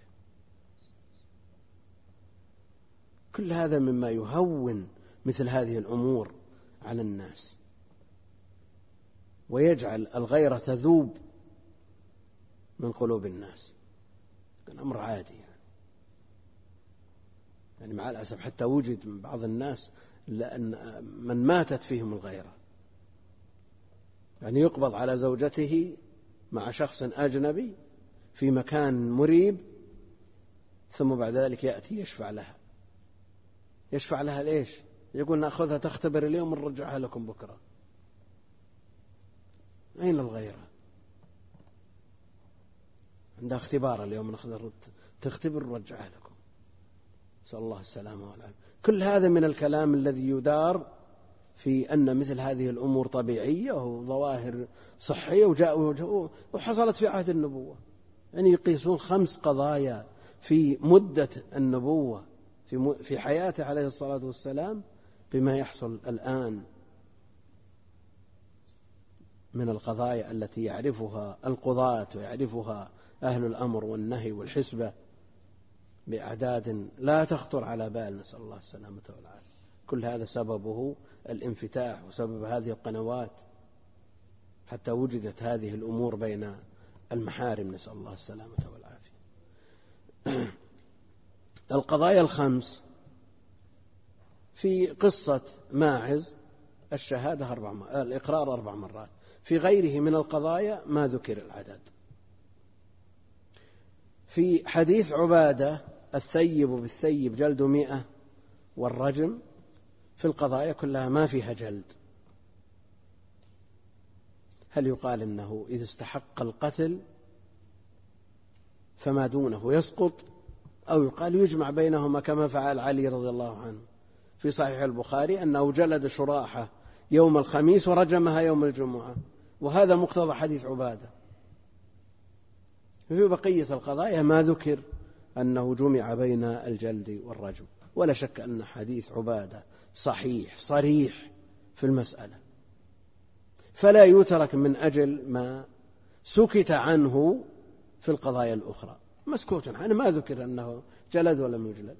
كل هذا مما يهون مثل هذه الأمور على الناس، ويجعل الغيرة تذوب من قلوب الناس. الأمر عادي، يعني مع الأسف حتى وجد من بعض الناس لأن من ماتت فيهم الغيرة، يعني يقبض على زوجته مع شخص أجنبي في مكان مريب، ثم بعد ذلك يأتي يشفع لها ليش؟ يقول نأخذها تختبر اليوم ونرجعها لكم بكرة. أين الغيرة؟ عندها اختبار اليوم، نأخذها تختبر ونرجعها لكم. نسأل الله السلامة والعافية. كل هذا من الكلام الذي يدار في أن مثل هذه الأمور طبيعية وظواهر صحية وحصلت في عهد النبوة. يعني يقيسون 5 قضايا في مدة النبوة في حياته عليه الصلاة والسلام بما يحصل الآن من القضايا التي يعرفها القضاة ويعرفها أهل الأمر والنهي والحسبة بأعداد لا تخطر على بال، نسأل الله السلامة والعافية. كل هذا سببه الانفتاح، وسبب هذه القنوات حتى وجدت هذه الأمور بين المحارم، نسأل الله السلامة والعافية. القضايا الخمس في قصة ماعز الشهادة الإقرار 4 مرات، في غيره من القضايا ما ذكر العدد. في حديث عبادة الثيب بالثيب جلد 100 والرجم، في القضايا كلها ما فيها جلد. هل يقال إنه إذا استحق القتل فما دونه يسقط، أو يقال يجمع بينهما كما فعل علي رضي الله عنه في صحيح البخاري أنه جلد شراحة يوم الخميس ورجمها يوم الجمعة، وهذا مقتضى حديث عبادة. في بقية القضايا ما ذكر أنه جمع بين الجلد والرجم، ولا شك أن حديث عبادة صحيح صريح في المسألة، فلا يترك من أجل ما سكت عنه في القضايا الأخرى. مسكوت عنه، ما ذكر أنه جلد ولم يجلد.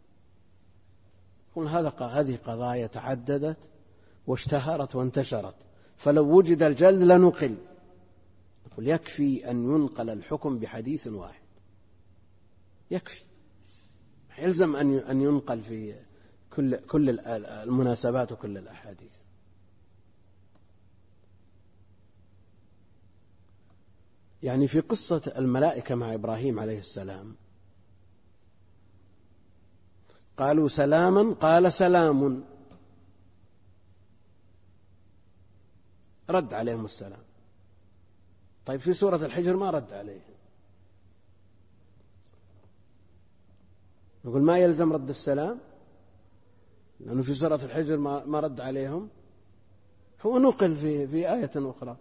هذه قضايا تعددت واشتهرت وانتشرت، فلو وجد الجلد لنقل. نقول يكفي أن ينقل الحكم بحديث واحد، يكفي، يلزم أن ينقل في كل المناسبات وكل الأحاديث. يعني في قصة الملائكة مع إبراهيم عليه السلام قالوا سلاما، قال سلام، رد عليهم السلام. طيب في سورة الحجر ما رد عليهم، نقول ما يلزم رد السلام لأنه في سورة الحجر ما رد عليهم، هو نقل في آية أخرى.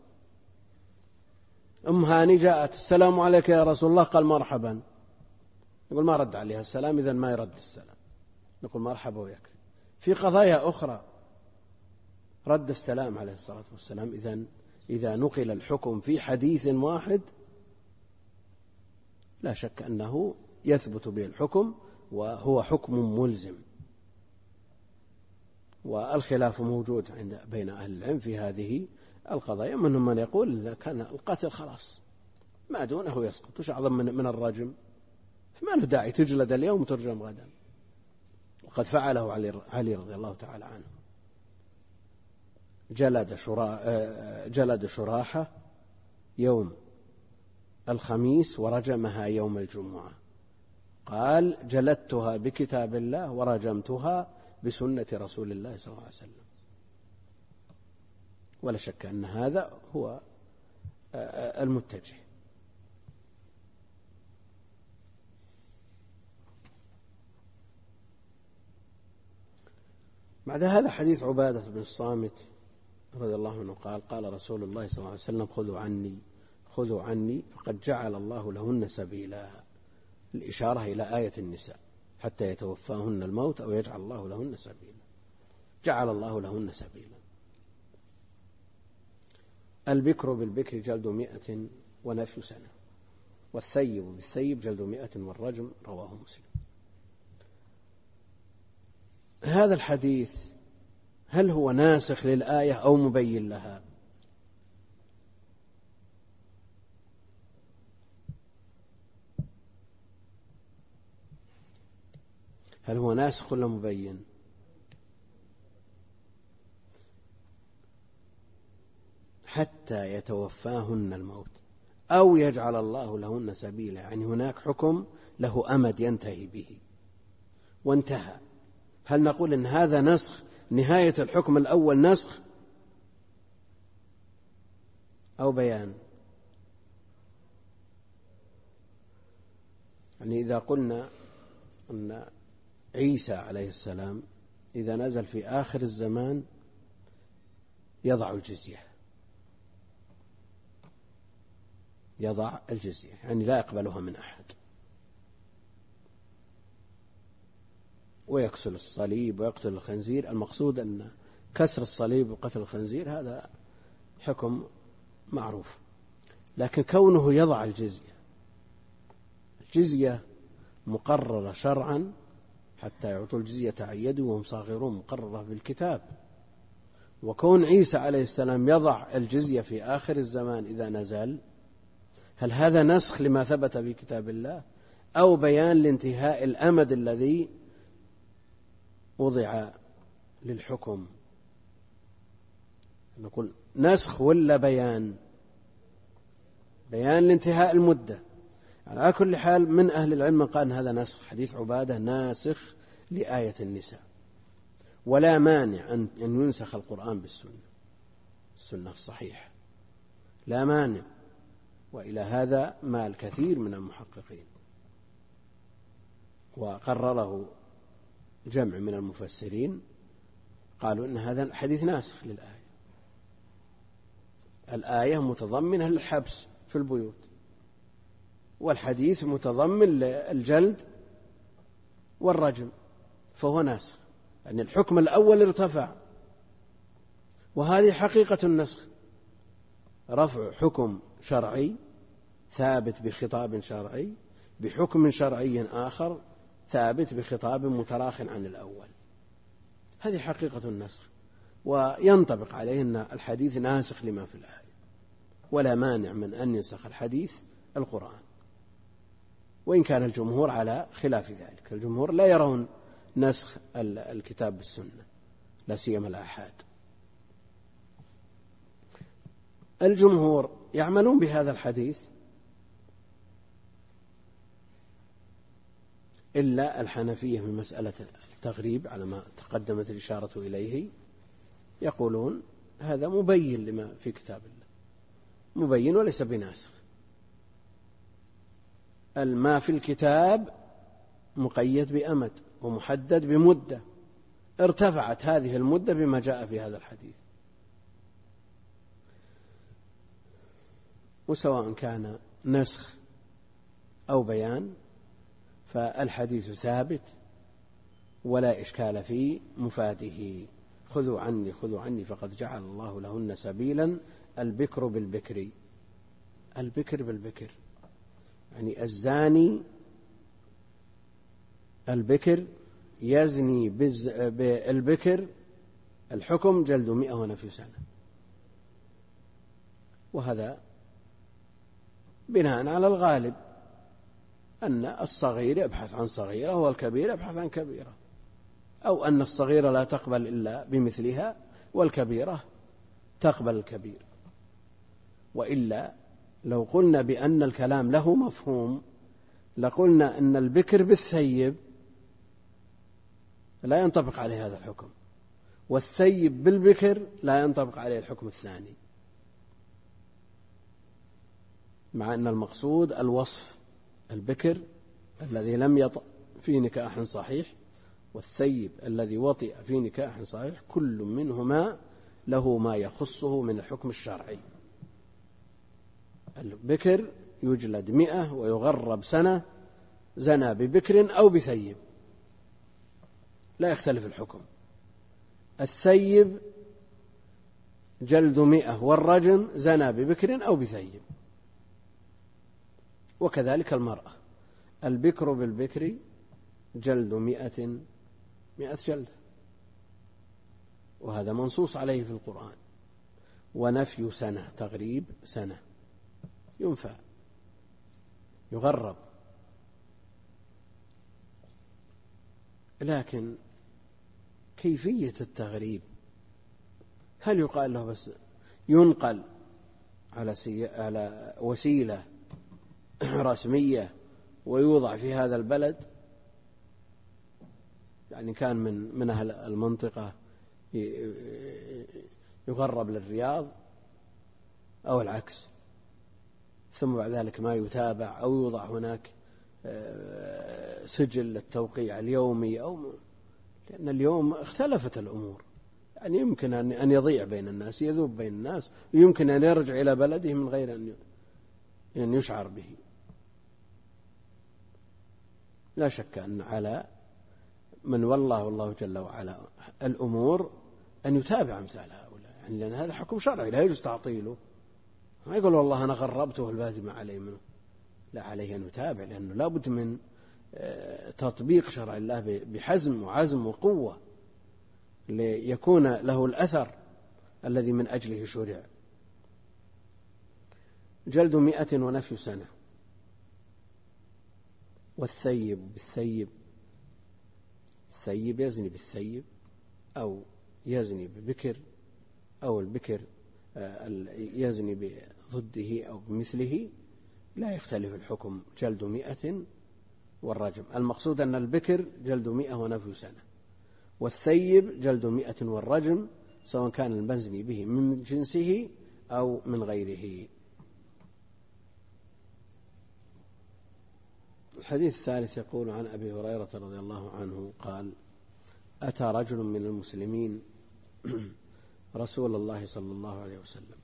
أم هاني جاءت السلام عليك يا رسول الله، قال مرحبا، نقول ما رد عليها السلام، إذن ما يرد السلام، نقول مرحبا ويكفي. في قضايا أخرى رد السلام عليه الصلاة والسلام. إذن إذا نقل الحكم في حديث واحد لا شك أنه يثبت به الحكم وهو حكم ملزم. والخلاف موجود بين أهل العلم في هذه القضايا، منهم من يقول إذا كان القتل خلاص ما دونه يسقط، وش أعظم من الرجم، فما له داعي تجلد اليوم وترجم غدا، وقد فعله علي رضي الله تعالى عنه، جلد شراحة يوم الخميس ورجمها يوم الجمعة. قال جلدتها بكتاب الله ورجمتها بسنة رسول الله صلى الله عليه وسلم. ولا شك أن هذا هو المتجه. بعد هذا حديث عبادة بن الصامت رضي الله عنه قال قال رسول الله صلى الله عليه وسلم خذوا عني فقد جعل الله لهن سبيلا، الإشارة إلى آية النساء، حتى يتوفاهن الموت أو يجعل الله لهن سبيلا. جعل الله لهن سبيلا. البكر بالبكر جلد 100 ونفي سنة، والثيب بالثيب جلد 100 والرجم، رواه مسلم. هذا الحديث هل هو ناسخ للآية أو مبين لها؟ هل هو ناسخ ولا مبين؟ حتى يتوفاهن الموت أو يجعل الله لهن سبيلا، يعني هناك حكم له أمد ينتهي به وانتهى. هل نقول إن هذا نسخ، نهاية الحكم الأول نسخ أو بيان؟ يعني إذا قلنا أن عيسى عليه السلام إذا نزل في آخر الزمان يضع الجزية، يعني لا يقبلها من أحد، ويكسر الصليب ويقتل الخنزير. المقصود أن كسر الصليب وقتل الخنزير هذا حكم معروف. لكن كونه يضع الجزية مقررة شرعا حتى يعطوا الجزية عن يد وهم صاغرون، مقررة بالكتاب. وكون عيسى عليه السلام يضع الجزية في آخر الزمان إذا نزل، هل هذا نسخ لما ثبت في كتاب الله أو بيان لانتهاء الأمد الذي وضع للحكم؟ نقول نسخ ولا بيان لانتهاء المدة. على كل حال من أهل العلم قال هذا نسخ، حديث عبادة ناسخ لآية النساء، ولا مانع أن ينسخ القرآن بالسنة الصحيحة، لا مانع. وإلى هذا مال كثير من المحققين، وقرره جمع من المفسرين قالوا إن هذا الحديث ناسخ للآية. الآية متضمنة للحبس في البيوت، والحديث متضمن للجلد والرجم، فهو ناسخ. يعني الحكم الأول ارتفع، وهذه حقيقة النسخ، رفع حكم شرعي ثابت بخطاب شرعي بحكم شرعي آخر ثابت بخطاب متراخ عن الأول. هذه حقيقة النسخ، وينطبق عليه أن الحديث ناسخ لما في الآية، ولا مانع من أن ينسخ الحديث القرآن. وإن كان الجمهور على خلاف ذلك، الجمهور لا يرون نسخ الكتاب بالسنة، لا سيما الآحاد. الجمهور يعملون بهذا الحديث إلا الحنفية من مسألة التغريب على ما تقدمت الإشارة إليه، يقولون هذا مبين لما في كتاب الله، مبين وليس بناسخ. ما في الكتاب مقيد بأمد ومحدد بمدة، ارتفعت هذه المدة بما جاء في هذا الحديث. وسواء كان نسخ أو بيان فالحديث ثابت ولا إشكال في مفاده. خذوا عني فقد جعل الله لهن سبيلا، البكر بالبكر، البكر بالبكر يعني الزاني البكر يزني بالبكر الحكم جلد 100 ونفي سنة. وهذا بناء على الغالب أن الصغير يبحث عن صغيرة والكبير يبحث عن كبيرة، أو أن الصغيرة لا تقبل إلا بمثلها والكبيرة تقبل الكبير. وإلا لو قلنا بأن الكلام له مفهوم لقلنا أن البكر بالثيب لا ينطبق عليه هذا الحكم، والثيب بالبكر لا ينطبق عليه الحكم الثاني، مع أن المقصود الوصف، البكر الذي لم يطأ في نكاح صحيح والثيب الذي وطئ في نكاح صحيح، كل منهما له ما يخصه من الحكم الشرعي. البكر يجلد 100 ويغرب سنة، زنى ببكر أو بثيب لا يختلف الحكم. الثيب جلد 100 والرجم زنى ببكر أو بثيب. وكذلك المرأة، البكر بالبكر جلد 100 جلد، وهذا منصوص عليه في القرآن. ونفي سنة، تغريب سنة، ينفى يغرب. لكن كيفية التغريب، هل يقال له بس ينقل على وسيلة رسمية ويوضع في هذا البلد؟ يعني كان من أهل المنطقة يغرب للرياض أو العكس، ثم بعد ذلك ما يتابع أو يوضع هناك سجل للتوقيع اليومي، لأن اليوم اختلفت الأمور، يعني يمكن أن يضيع بين الناس، يذوب بين الناس، ويمكن أن يرجع إلى بلده من غير أن يشعر به. لا شك أن على من والله الله جل وعلا الأمور أن يتابع مثال هؤلاء، يعني لأن هذا حكم شرعي لا يجوز تعطيله، ما يقول والله أنا غربته والباقي ما عليه منه، لا، عليه أن يتابع، لأنه لا بد من تطبيق شرع الله بحزم وعزم وقوة ليكون له الأثر الذي من أجله شرع. جلد 100 ونفي سنة. والثيب بالثيب، الثيب يزني بالثيب أو يزني ببكر، أو البكر يزني بضده أو بمثله، لا يختلف الحكم، جلد 100 والرجم. المقصود أن البكر جلد 100 ونفي سنة، والثيب جلد 100 والرجم، سواء كان المزني به من جنسه أو من غيره. الحديث الثالث يقول عن أبي هريرة رضي الله عنه قال: أتى رجل من المسلمين رسول الله صلى الله عليه وسلم.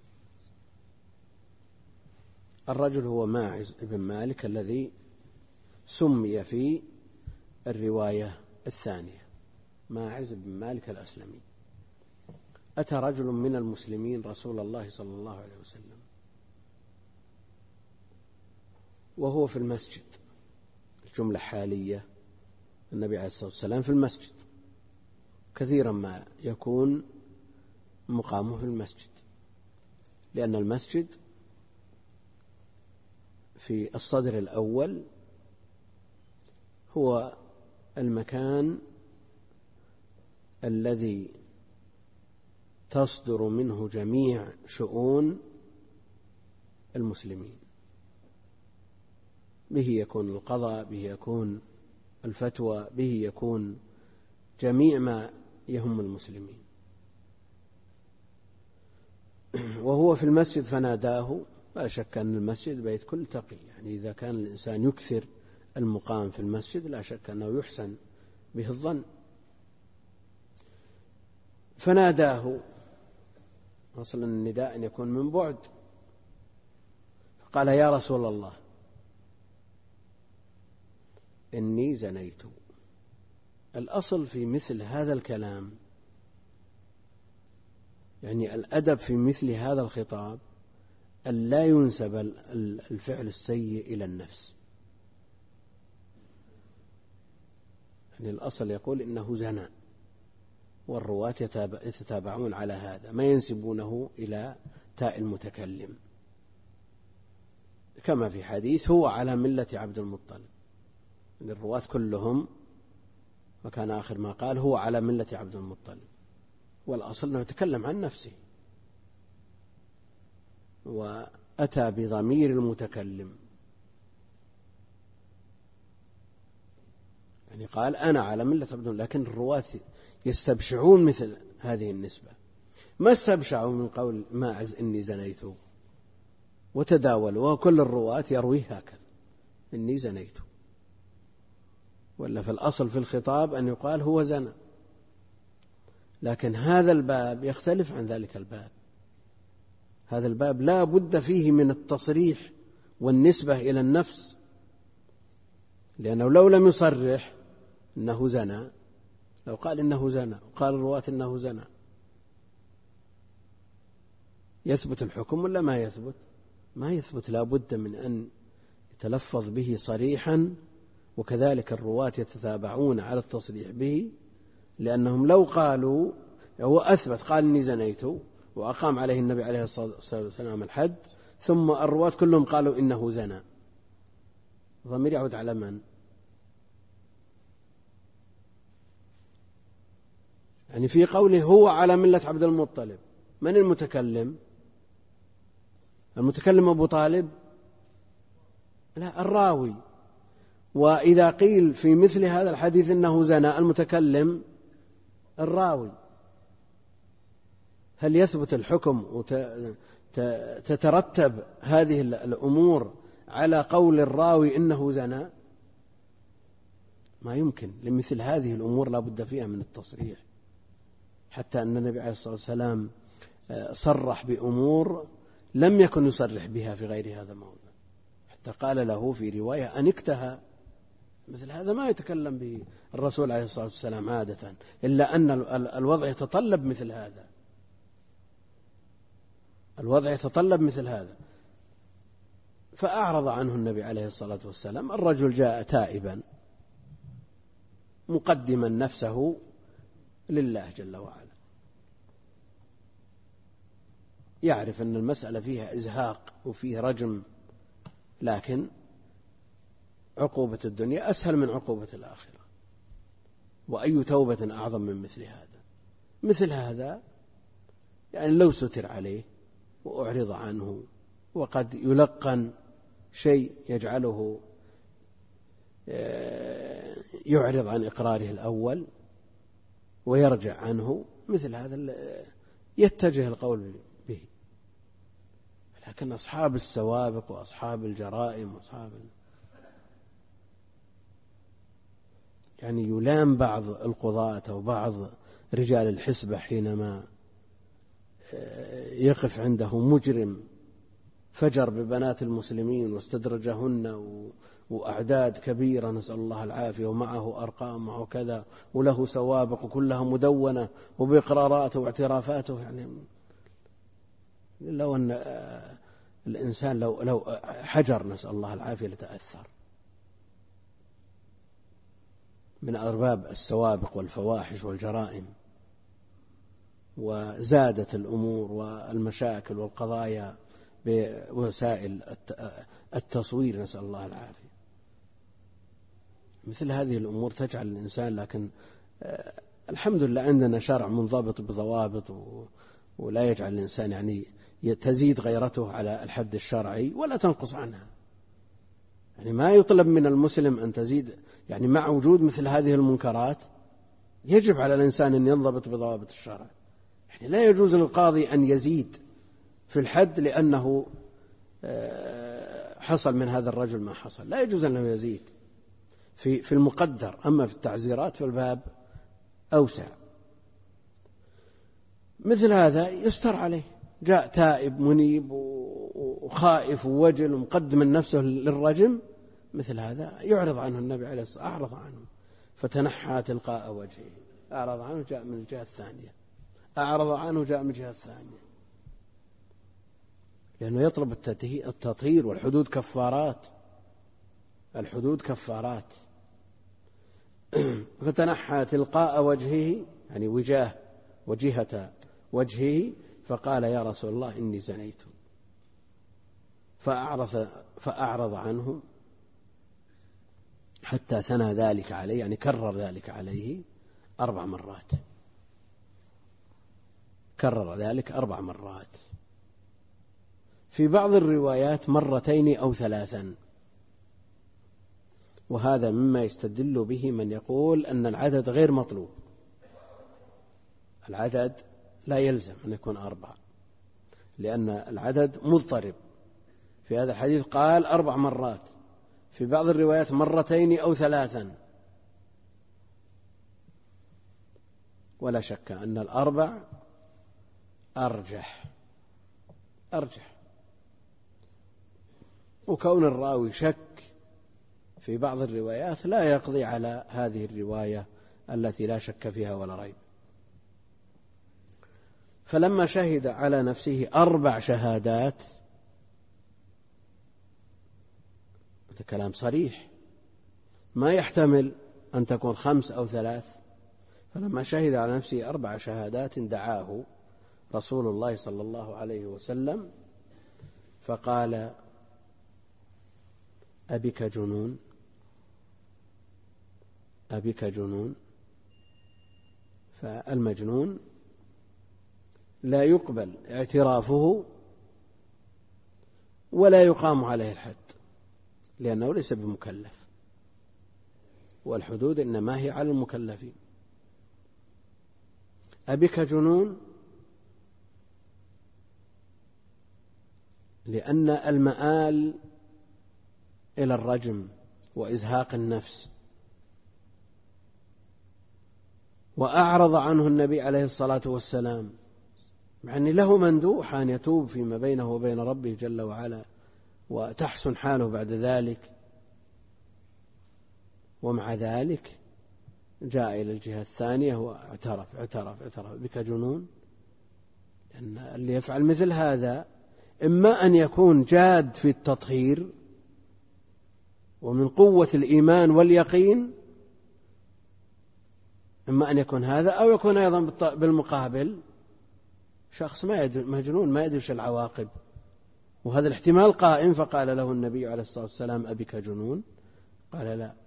الرجل هو ماعز بن مالك الذي سمي في الرواية الثانية، ماعز بن مالك الأسلمي. أتى رجل من المسلمين رسول الله صلى الله عليه وسلم وهو في المسجد. الجملة حالية، النبي عليه الصلاة والسلام في المسجد، كثيرا ما يكون مقامه في المسجد، لأن المسجد في الصدر الأول هو المكان الذي تصدر منه جميع شؤون المسلمين، به يكون القضاء، به يكون الفتوى، به يكون جميع ما يهم المسلمين. وهو في المسجد فناداه. لا شك أن المسجد بيت كل تقي، يعني إذا كان الإنسان يكثر المقام في المسجد لا شك أنه يحسن به الظن. فناداه، أصل النداء أن يكون من بعد، فقال: يا رسول الله إني زنيت. الأصل في مثل هذا الكلام، يعني الأدب في مثل هذا الخطاب، أن لا ينسب الفعل السيء إلى النفس. يعني الأصل يقول إنه زنى، والرواة يتتابعون على هذا، ما ينسبونه إلى تاء المتكلم، كما في حديث هو على ملة عبد المطلب، يعني الرواة كلهم، وكان آخر ما قال هو على ملة عبد المطلب، والأصل أنه يتكلم عن نفسه، وأتى بضمير المتكلم، يعني قال أنا على ملة عبد المطلب، لكن الرواة يستبشعون مثل هذه النسبة، ما استبشعوا من قول ماعز إني زنيت، وتداولوا، وكل الرواة يرويه هكذا إني زنيت، ولا في الأصل في الخطاب أن يقال هو زنى. لكن هذا الباب يختلف عن ذلك الباب، هذا الباب لا بد فيه من التصريح والنسبة إلى النفس، لأنه لو لم يصرح إنه زنى، لو قال إنه زنى وقال الرواة إنه زنى، يثبت الحكم ولا ما يثبت؟ ما يثبت، لا بد من أن يتلفظ به صريحا، وكذلك الرواة يتتابعون على التصريح به، لأنهم لو قالوا هو أثبت قال إني زنيت وأقام عليه النبي عليه الصلاة والسلام الحد، ثم الرواة كلهم قالوا إنه زنى، ضمير يعود على من؟ يعني في قوله هو على ملة عبد المطلب، من المتكلم؟ المتكلم أبو طالب؟ لا، الراوي. وإذا قيل في مثل هذا الحديث إنه زنى، المتكلم الراوي. هل يثبت الحكم وتترتب هذه الأمور على قول الراوي إنه زنى؟ ما يمكن، لمثل هذه الأمور لا بد فيها من التصريح، حتى أن النبي عليه الصلاة والسلام صرح بأمور لم يكن يصرح بها في غير هذا الموضع، حتى قال له في رواية أنكتها. مثل هذا ما يتكلم به الرسول عليه الصلاة والسلام عادة، إلا أن الوضع يتطلب مثل هذا، الوضع يتطلب مثل هذا. فأعرض عنه النبي عليه الصلاة والسلام. الرجل جاء تائبا مقدما نفسه لله جل وعلا، يعرف أن المسألة فيها إزهاق وفيه رجم، لكن عقوبة الدنيا أسهل من عقوبة الآخرة، وأي توبة أعظم من مثل هذا. مثل هذا يعني لو ستر عليه وأعرض عنه، وقد يلقن شيء يجعله يعرض عن إقراره الأول ويرجع عنه، مثل هذا يتجه القول به. لكن أصحاب السوابق وأصحاب الجرائم يعني يلام بعض القضاة أو بعض رجال الحسبة حينما يقف عنده مجرم فجر ببنات المسلمين واستدرجهن وأعداد كبيرة نسأل الله العافية، ومعه أرقام معه كذا، وله سوابق كلها مدونة وبإقراراته واعترافاته. يعني لو أن الإنسان لو حجر نسأل الله العافية لتأثر. من أرباب السوابق والفواحش والجرائم، وزادت الأمور والمشاكل والقضايا بوسائل التصوير نسأل الله العافية. مثل هذه الأمور تجعل الإنسان، لكن الحمد لله عندنا شرع منضبط بضوابط، ولا يجعل الإنسان يعني تزيد غيرته على الحد الشرعي ولا تنقص عنها. يعني ما يطلب من المسلم أن تزيد، يعني مع وجود مثل هذه المنكرات يجب على الإنسان أن ينضبط بضوابط الشرع. يعني لا يجوز للقاضي أن يزيد في الحد لأنه حصل من هذا الرجل ما حصل، لا يجوز أنه يزيد في المقدر. أما في التعزيرات فالباب أوسع. مثل هذا يستر عليه، جاء تائب منيب وخائف ووجل ومقدم نفسه للرجم، مثل هذا يعرض عنه النبي عليه الصلاة والسلام. أعرض عنه فتنحى تلقاء وجهه، أعرض عنه جاء من الجهة الثانية، أعرض عنه جاء من الجهة الثانية، لأنه يطلب التطهير. والحدود كفارات، الحدود كفارات. فتنحى تلقاء وجهه يعني وجهة وجهه، فقال يا رسول الله إني زنيت، فأعرض عنه حتى ثنى ذلك عليه، يعني كرر ذلك عليه 4 مرات، كرر ذلك 4 مرات، في بعض الروايات 2 أو 3. وهذا مما يستدل به من يقول أن العدد غير مطلوب، العدد لا يلزم أن يكون 4، لأن العدد مضطرب. في هذا الحديث قال 4 مرات، في بعض الروايات 2 أو 3. ولا شك أن 4 أرجح، وكون الراوي شك في بعض الروايات لا يقضي على هذه الرواية التي لا شك فيها ولا ريب. فلما شهد على نفسه 4 شهادات، هذا كلام صريح ما يحتمل أن تكون 5 أو 3. فلما شهد على نفسه 4 شهادات دعاه رسول الله صلى الله عليه وسلم فقال أبك جنون، أبك جنون. فالمجنون لا يقبل اعترافه ولا يقام عليه الحد، لأنه ليس بمكلف، والحدود إنما هي على المكلفين. أبك جنون لأن المآل إلى الرجم وإزهاق النفس. وأعرض عنه النبي عليه الصلاة والسلام، مع أن له مندوح أن يتوب فيما بينه وبين ربه جل وعلا وتحسن حاله بعد ذلك، ومع ذلك جاء إلى الجهة الثانية واعترف بك جنون. لأن اللي يفعل مثل هذا إما أن يكون جاد في التطهير ومن قوة الإيمان واليقين، إما أن يكون هذا، أو يكون أيضا بالمقابل شخص مجنون ما يدري العواقب، وهذا الاحتمال قائم. فقال له النبي عليه الصلاة والسلام: أبك جنون؟ قال: لا.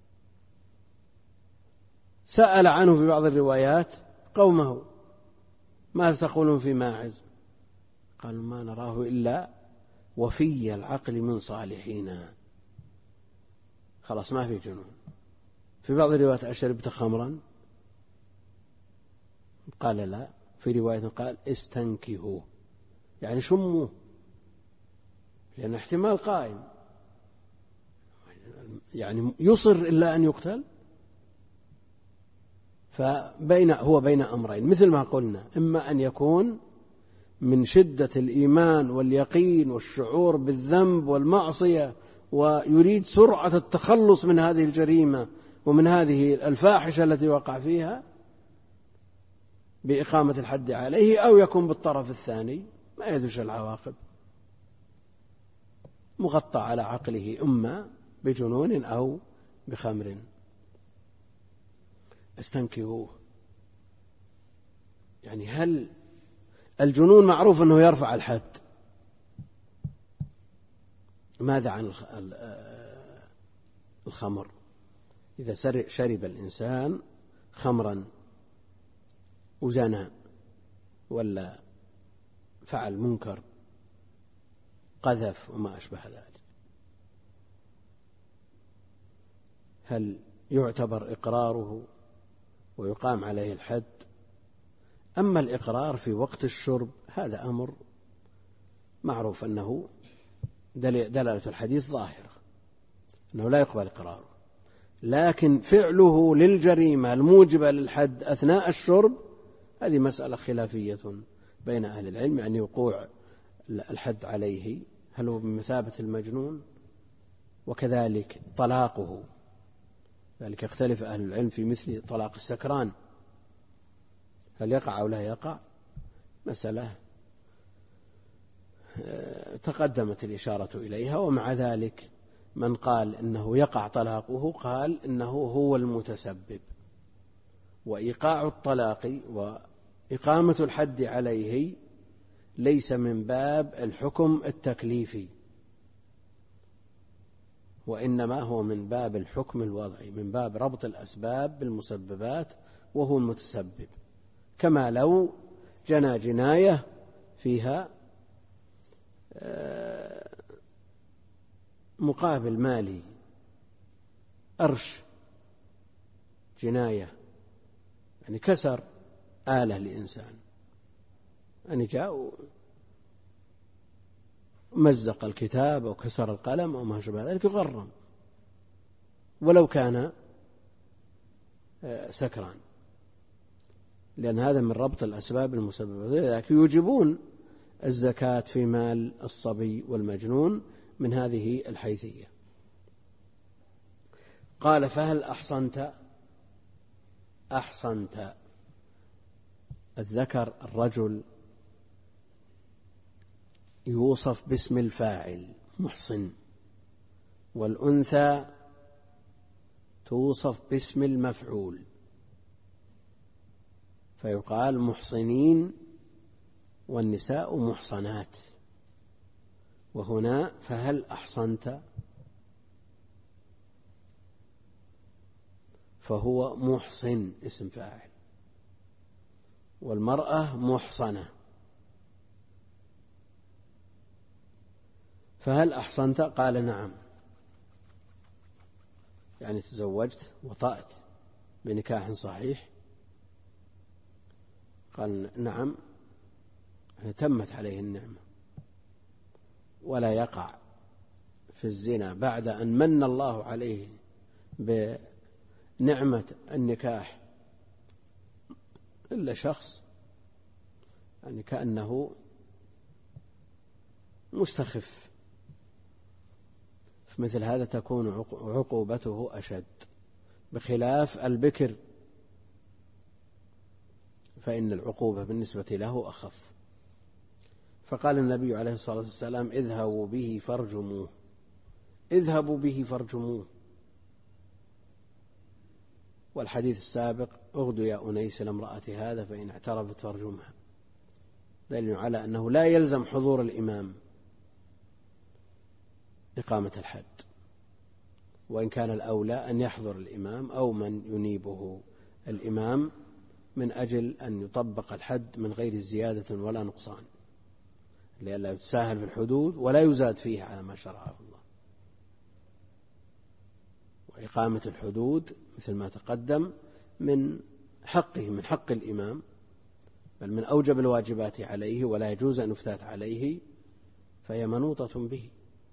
سأل عنه في بعض الروايات قومه: ماذا تقولون في ماعز؟ قالوا: ما نراه إلا وفي العقل من صالحينا، خلاص ما في جنون. في بعض الروايات: أشربت خمرا؟ قال: لا. في رواية قال: استنكهوه، يعني شموه، لأن احتمال قائم، يعني يصر إلا أن يقتل. هو بين أمرين مثل ما قلنا: إما أن يكون من شدة الإيمان واليقين والشعور بالذنب والمعصية ويريد سرعة التخلص من هذه الجريمة ومن هذه الفاحشة التي وقع فيها بإقامة الحد عليه، أو يكون بالطرف الثاني ما يدري العواقب، مغطى على عقله إما بجنون أو بخمر. استنكروه، يعني هل الجنون معروف أنه يرفع الحد؟ ماذا عن الخمر؟ إذا شرب الإنسان خمرا وزنى ولا فعل منكر، قذف وما أشبه ذلك، هل يعتبر إقراره ويقام عليه الحد؟ أما الإقرار في وقت الشرب هذا أمر معروف أنه دلالة الحديث ظاهرة أنه لا يقبل إقراره، لكن فعله للجريمة الموجبة للحد أثناء الشرب هذه مسألة خلافية بين أهل العلم، يعني وقوع الحد عليه هل هو بمثابة المجنون، وكذلك طلاقه، ذلك يختلف أهل العلم في مثل طلاق السكران، هل يقع أو لا يقع؟ مسألة تقدمت الإشارة إليها. ومع ذلك من قال إنه يقع طلاقه قال إنه هو المتسبب، وإيقاع الطلاق وإقامة الحد عليه ليس من باب الحكم التكليفي، وإنما هو من باب الحكم الوضعي، من باب ربط الأسباب بالمسببات، وهو المتسبب، كما لو جنى جناية فيها مقابل مالي، أرش، جناية يعني كسر آلة لإنسان، يعني جاء مزق الكتاب أو كسر القلم أو ما شابه ذلك يغرم ولو كان سكران، لأن هذا من ربط الأسباب المسببة، لذلك يوجبون الزكاة في مال الصبي والمجنون من هذه الحيثية. قال: فهل أحصنت الذكر الرجل يوصف باسم الفاعل محصن، والأنثى توصف باسم المفعول، فيقال محصنين والنساء محصنات. وهنا فهل أحصنت فهو محصن اسم فاعل، والمرأة محصنة. فهل أحصنت؟ قال: نعم، يعني تزوجت وطأت بنكاح صحيح. قال: نعم، يعني تمت عليه النعمة، ولا يقع في الزنا بعد أن من الله عليه بنعمة النكاح إلا شخص يعني كأنه مستخف، في مثل هذا تكون عقوبته أشد، بخلاف البكر فإن العقوبة بالنسبة له أخف. فقال النبي عليه الصلاة والسلام اذهبوا به فارجموه، اذهبوا به فارجموه. والحديث السابق اغدوا يا أنيس لامرأة هذا فإن اعترفت فارجمها، دليل على أنه لا يلزم حضور الإمام إقامة الحد، وإن كان الأولى أن يحضر الإمام أو من ينيبه الإمام من أجل أن يطبق الحد من غير زيادة ولا نقصان، لئلا يتساهل في الحدود ولا يزاد فيه على ما شرعه الله. وإقامة الحدود مثل ما تقدم من حقه، من حق الإمام، بل من أوجب الواجبات عليه، ولا يجوز أن يفتات عليه، فهي منوطة به.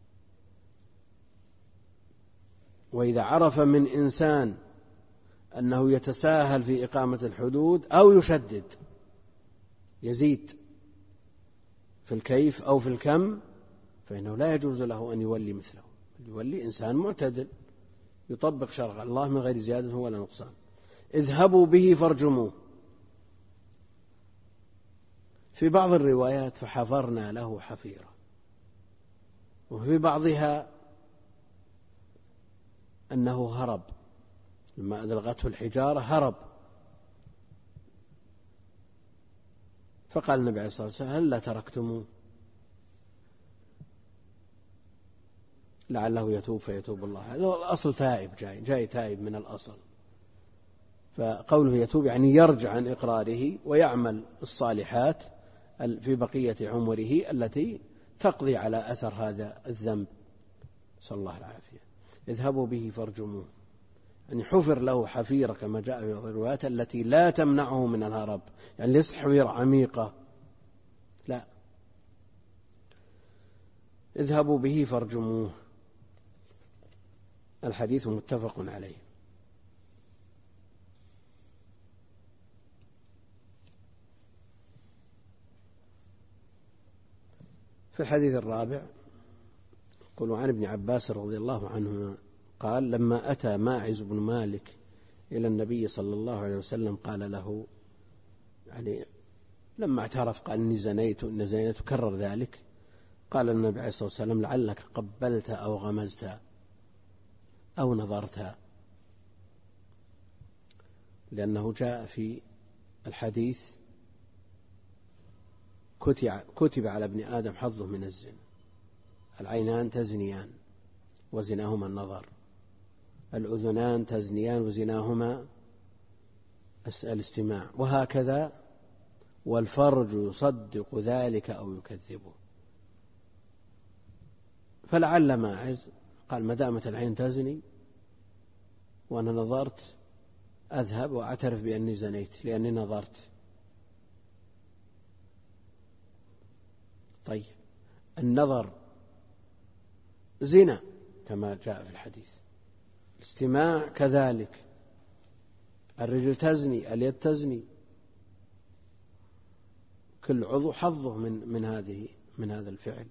وإذا عرف من إنسان أنه يتساهل في إقامة الحدود أو يشدد، يزيد في الكيف أو في الكم، فإنه لا يجوز له أن يولي مثله، يولي إنسان معتدل يطبق شرع الله من غير زيادة ولا نقصان. اذهبوا به فارجموه. في بعض الروايات فحفرنا له حفيرة، وفي بعضها أنه هرب لما أدلغته الحجارة، هرب. فقال النبي عليه الصلاة والسلام هل لا تركتموه لعله يتوب فيتوب الله. الأصل تائب، جاي تائب من الأصل، فقوله يتوب يعني يرجع عن إقراره ويعمل الصالحات في بقية عمره التي تقضي على أثر هذا الذنب، صلى الله العافية. اذهبوا به فارجموه، يعني حفر له حفيرة كما جاء في الروايات التي لا تمنعه من الهرب، يعني ليس حفيرة عميقة، لا. اذهبوا به فارجموه. الحديث متفق عليه. في الحديث الرابع يقول عن ابن عباس رضي الله عنهما قال لما أتى ماعز بن مالك إلى النبي صلى الله عليه وسلم قال له، يعني لما اعترف قال إني زنيت كرر ذلك، قال النبي عليه الصلاة والسلام لعلك قبلت أو غمزت أو نظرت، لأنه جاء في الحديث كتب على ابن آدم حظه من الزنا، العينان تزنيان وزناهما النظر، الأذنان تزنيان وزناهما الاستماع، وهكذا، والفرج يصدق ذلك أو يكذبه. فلعل ماعز قال ما دامت العين تزني وأنا نظرت أذهب وأعترف بأني زنيت لأني نظرت. طيب النظر زنا كما جاء في الحديث، الاستماع كذلك، الرجل تزني، اليد تزني، كل عضو حظه من هذا الفعل.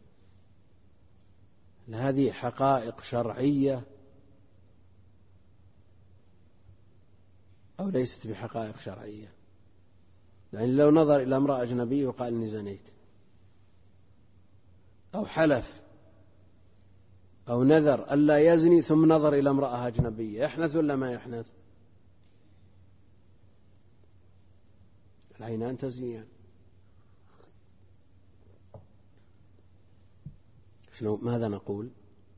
هذه حقائق شرعية أو ليست بحقائق شرعية؟ يعني لو نظر إلى امرأة أجنبية وقال إني زنيت، أو حلف أو نذر ألا يزني ثم نظر إلى امرأة أجنبية، يحنث ولا ما يحنث؟ العينان تزنيان. ماذا نقول؟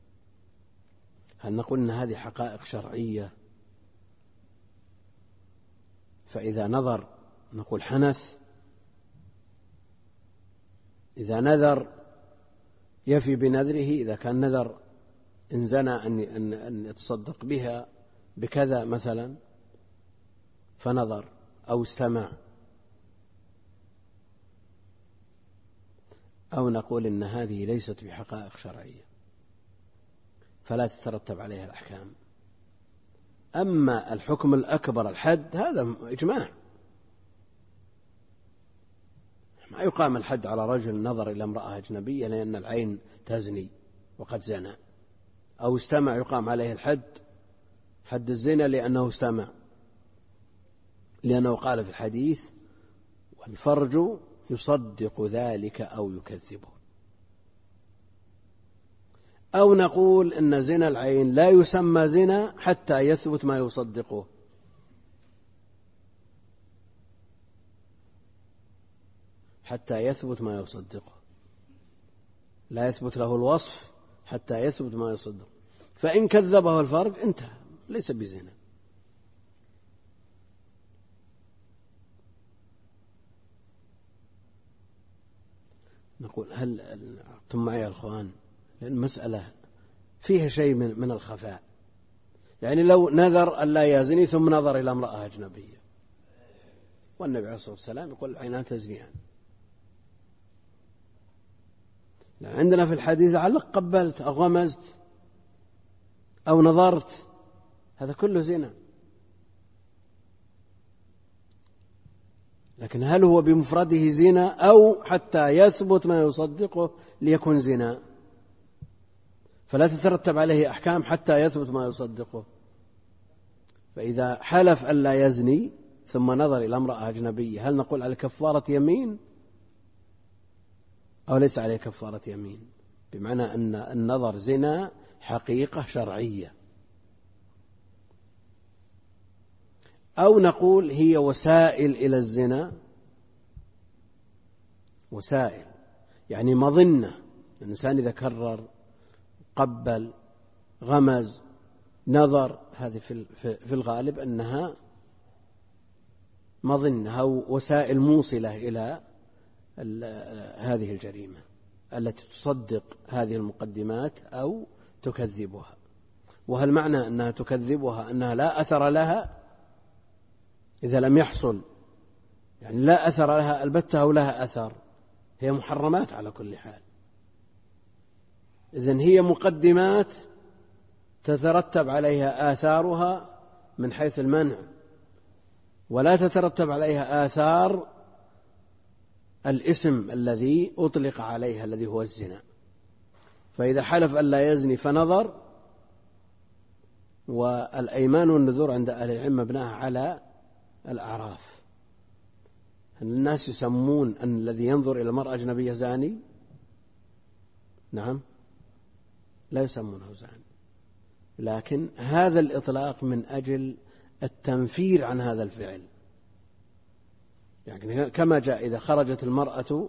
هل نقول أن هذه حقائق شرعية فإذا نظر نقول حنث، إذا نذر يفي بنذره، إذا كان نذر إن زنى أن يتصدق بها بكذا مثلا فنظر أو استمع، أو نقول إن هذه ليست بحقائق شرعية فلا تترتب عليها الأحكام. أما الحكم الأكبر الحد هذا إجماع، ما يقام الحد على رجل نظر إلى امرأة أجنبية لأن العين تزني وقد زنى، أو استمع يقام عليه الحد، حد الزنا لأنه استمع، لأنه قال في الحديث والفرج يصدق ذلك أو يكذبه. أو نقول إن زنا العين لا يسمى زنا حتى يثبت ما يصدقه. حتى يثبت ما يصدقه، لا يثبت له الوصف حتى يثبت ما يصدقه، فإن كذبه الفرج انتهى، ليس بزنا. نقول هل أنتم معي يا أخوان؟ لأن المسألة فيها شيء من الخفاء. يعني لو نذر أن لا يزني ثم نظر إلى امرأة أجنبية، والنبي عليه الصلاة والسلام يقول العينان تزنيان. عندنا في الحديث علق قبلت أو غمزت أو نظرت، هذا كله زنا. لكن هل هو بمفرده زنا أو حتى يثبت ما يصدقه ليكون زنا؟ فلا تترتب عليه أحكام حتى يثبت ما يصدقه. فإذا حلف أن لا يزني ثم نظر إلى امرأة أجنبية، هل نقول على كفارة يمين أو ليس عليه كفارة يمين؟ بمعنى أن النظر زنا حقيقة شرعية. أو نقول هي وسائل إلى الزنا، وسائل يعني مظنة. الإنسان إذا كرر قبل غمز نظر، هذه في الغالب أنها مظنة أو وسائل موصلة إلى هذه الجريمة التي تصدق هذه المقدمات أو تكذبها. وهل معنى أنها تكذبها أنها لا أثر لها إذا لم يحصل؟ يعني لا أثر لها البتة أو لها أثر، هي محرمات على كل حال. إذن هي مقدمات تترتب عليها آثارها من حيث المنع، ولا تترتب عليها آثار الاسم الذي أطلق عليها الذي هو الزنا. فإذا حلف أن لا يزني فنظر، والأيمان والنذور عند أهل العلم مبناها على الأعراف. الناس يسمون أن الذي ينظر إلى المرأة أجنبية زاني؟ نعم، لا يسمونه زاني، لكن هذا الإطلاق من أجل التنفير عن هذا الفعل. يعني كما جاء إذا خرجت المرأة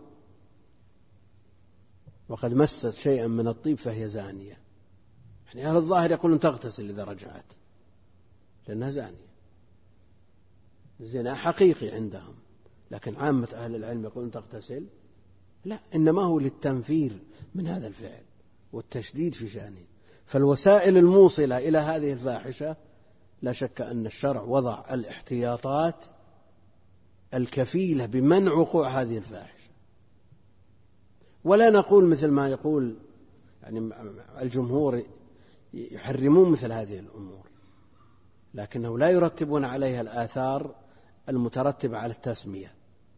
وقد مست شيئا من الطيب فهي زانية، يعني أهل الظاهر يقولون تغتسل إذا رجعت لأنها زانية، الزنا حقيقي عندهم. لكن عامة أهل العلم يقولون تغتسل، لا، إنما هو للتنفير من هذا الفعل والتشديد في شأنه. فالوسائل الموصلة إلى هذه الفاحشة لا شك أن الشرع وضع الاحتياطات الكفيلة بمنع وقوع هذه الفاحشة. ولا نقول مثل ما يقول يعني الجمهور يحرمون مثل هذه الأمور، لكنه لا يرتبون عليها الآثار المترتبة على التسمية.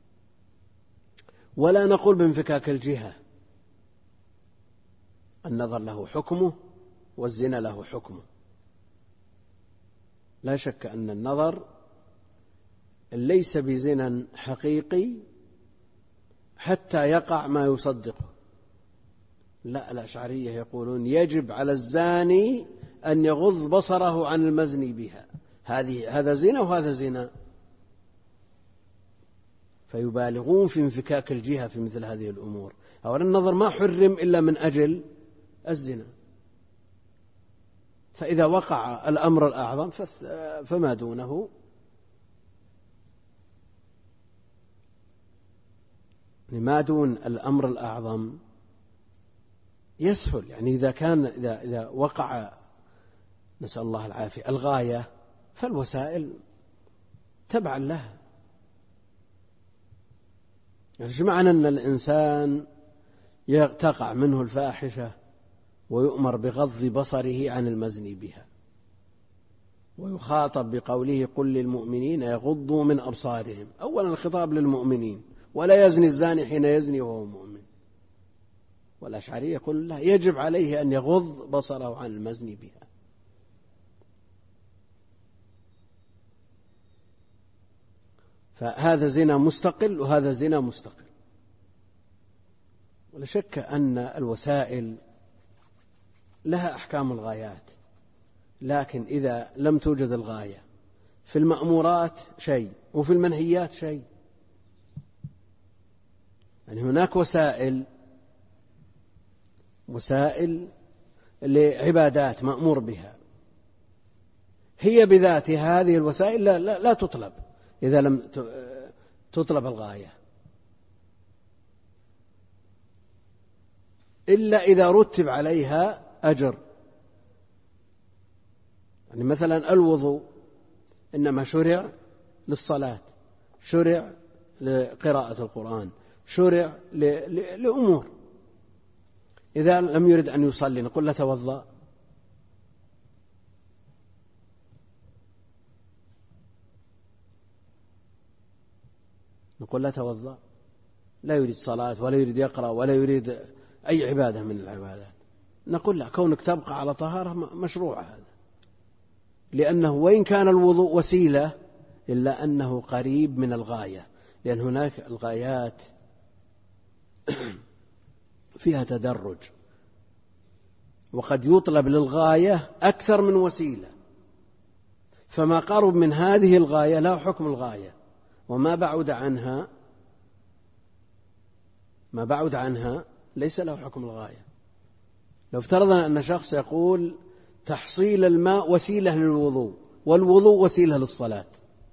ولا نقول بانفكاك الجهة، النظر له حكمه والزنا له حكمه. لا شك أن النظر ليس بزنا حقيقي حتى يقع ما يصدقه. لا، الأشعرية يقولون يجب على الزاني أن يغض بصره عن المزني بها، هذا زنا وهذا زنا، فيبالغون في انفكاك الجهة في مثل هذه الأمور. أولا النظر ما حرم إلا من أجل الزنا، فإذا وقع الأمر الأعظم فما دونه ما دون الأمر الأعظم يسهل. يعني إذا وقع، نسأل الله العافية، الغاية، فالوسائل تبعا لها. يعني معنى أن الإنسان تقع منه الفاحشة ويؤمر بغض بصره عن المزني بها، ويخاطب بقوله قل للمؤمنين يغضوا من أبصارهم. أولا الخطاب للمؤمنين، ولا يزني الزاني حين يزني وهو مؤمن. والأشعري يقول لا، يجب عليه أن يغض بصره عن المزني بها. فهذا زنا مستقل وهذا زنا مستقل. ولا شك أن الوسائل لها أحكام الغايات، لكن إذا لم توجد الغاية في المأمورات شيء وفي المنهيات شيء. يعني هناك وسائل لعبادات مأمور بها، هي بذاتها هذه الوسائل لا تطلب إذا لم تطلب الغاية، إلا إذا رتب عليها أجر. يعني مثلا الوضوء إنما شرع للصلاة، شرع لقراءة القرآن، شرع لأمور. إذا لم يرد أن يصلي نقول لا توضأ، نقول لا توضأ، لا يريد صلاة ولا يريد يقرأ ولا يريد أي عبادة من العبادات، نقول لا، كونك تبقى على طهارة مشروع هذا، لأنه وإن كان الوضوء وسيلة إلا أنه قريب من الغاية، لأن هناك الغايات فيها تدرج، وقد يطلب للغاية أكثر من وسيلة، فما قرب من هذه الغاية له حكم الغاية، وما بعد عنها ليس له حكم الغاية. لو افترضنا أن شخص يقول تحصيل الماء وسيلة للوضوء، والوضوء وسيلة للصلاة،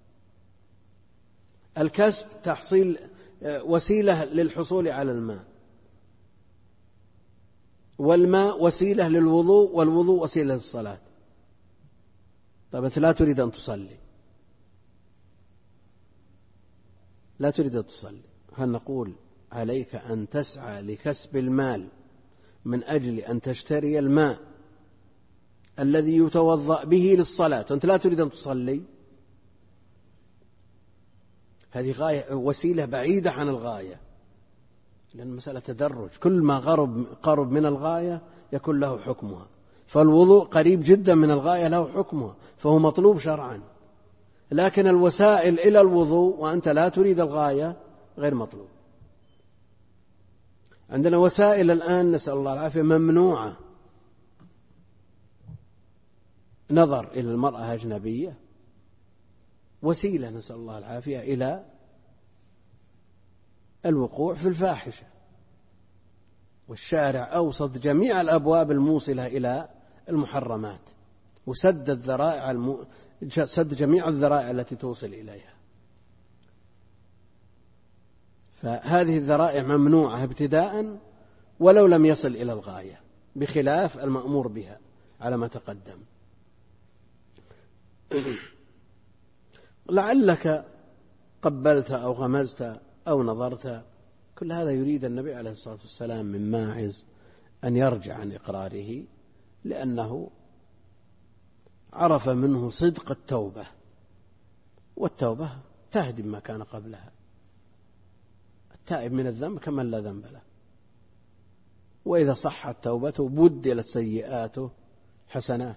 الكسب تحصيل وسيلة للحصول على الماء، والماء وسيلة للوضوء، والوضوء وسيلة للصلاة. طيب أنت لا تريد أن تصلي، هل نقول عليك أن تسعى لكسب المال من أجل أن تشتري الماء الذي يتوضأ به للصلاة وأنت لا تريد أن تصلي؟ هذه غاية، وسيلة بعيدة عن الغاية، لأن المسألة تدرج، كل ما قرب من الغاية يكون له حكمها، فالوضوء قريب جدا من الغاية له حكمها، فهو مطلوب شرعا. لكن الوسائل إلى الوضوء وأنت لا تريد الغاية غير مطلوب. عندنا وسائل الآن نسأل الله العافية ممنوعة، نظر إلى المرأة أجنبية وسيلة نسأل الله العافية إلى الوقوع في الفاحشة، والشارع أوسط جميع الأبواب الموصلة إلى المحرمات، وسد سد جميع الذرائع التي توصل إليها. فهذه الذرائع ممنوعة ابتداء ولو لم يصل إلى الغاية، بخلاف المأمور بها على ما تقدم. لعلك قبلت أو غمزت أو نظرت، كل هذا يريد النبي عليه الصلاة والسلام من ماعز أن يرجع عن إقراره، لأنه عرف منه صدق التوبة، والتوبة تهدم ما كان قبلها. التائب من الذنب كمن لا ذنب له، وإذا صحت توبته بدلت سيئاته حسنات.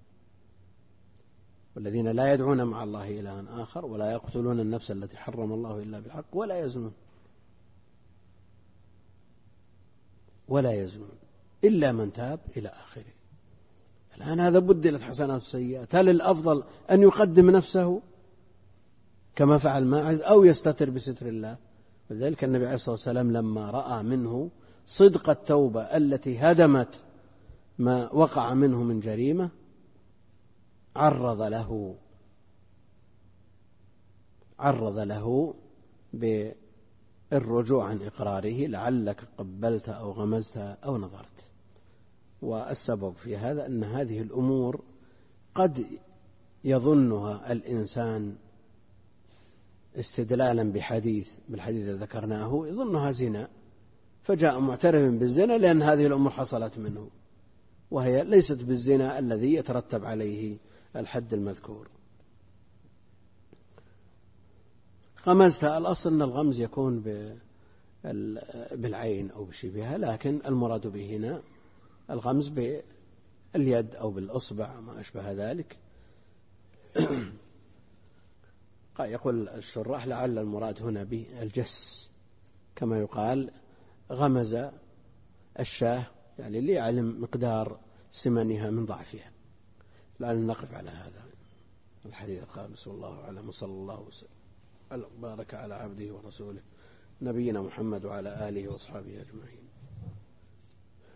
والذين لا يدعون مع الله إلها آخر ولا يقتلون النفس التي حرم الله إلا بالحق ولا يزنون إلا من تاب إلى آخره. الآن هذا بدلت حسنات السيئات، هل الأفضل أن يقدم نفسه كما فعل ماعز أو يستتر بستر الله؟ ولذلك النبي عليه الصلاة والسلام لما رأى منه صدق التوبة التي هدمت ما وقع منه من جريمة عرض له بالرجوع عن إقراره، لعلك قبلت أو غمزت أو نظرت. والسبب في هذا أن هذه الأمور قد يظنها الإنسان استدلالا بالحديث الذي ذكرناه، يظنها زنا، فجاء معترف بالزنا لأن هذه الأمور حصلت منه، وهي ليست بالزنا الذي يترتب عليه الحد المذكور. غمزت، الأصل أن الغمز يكون بالعين أو بشبهها، لكن المراد به هنا الغمز باليد أو بالأصبع ما أشبه ذلك. يقول الشراح لعل المراد هنا به الجس، كما يقال غمز الشاة يعني اللي يعلم مقدار سمنها من ضعفها. الآن نقف على هذا الحديث الخامس، والله أعلم، وصلى الله وسلم بارك على عبده ورسوله نبينا محمد وعلى آله وأصحابه أجمعين.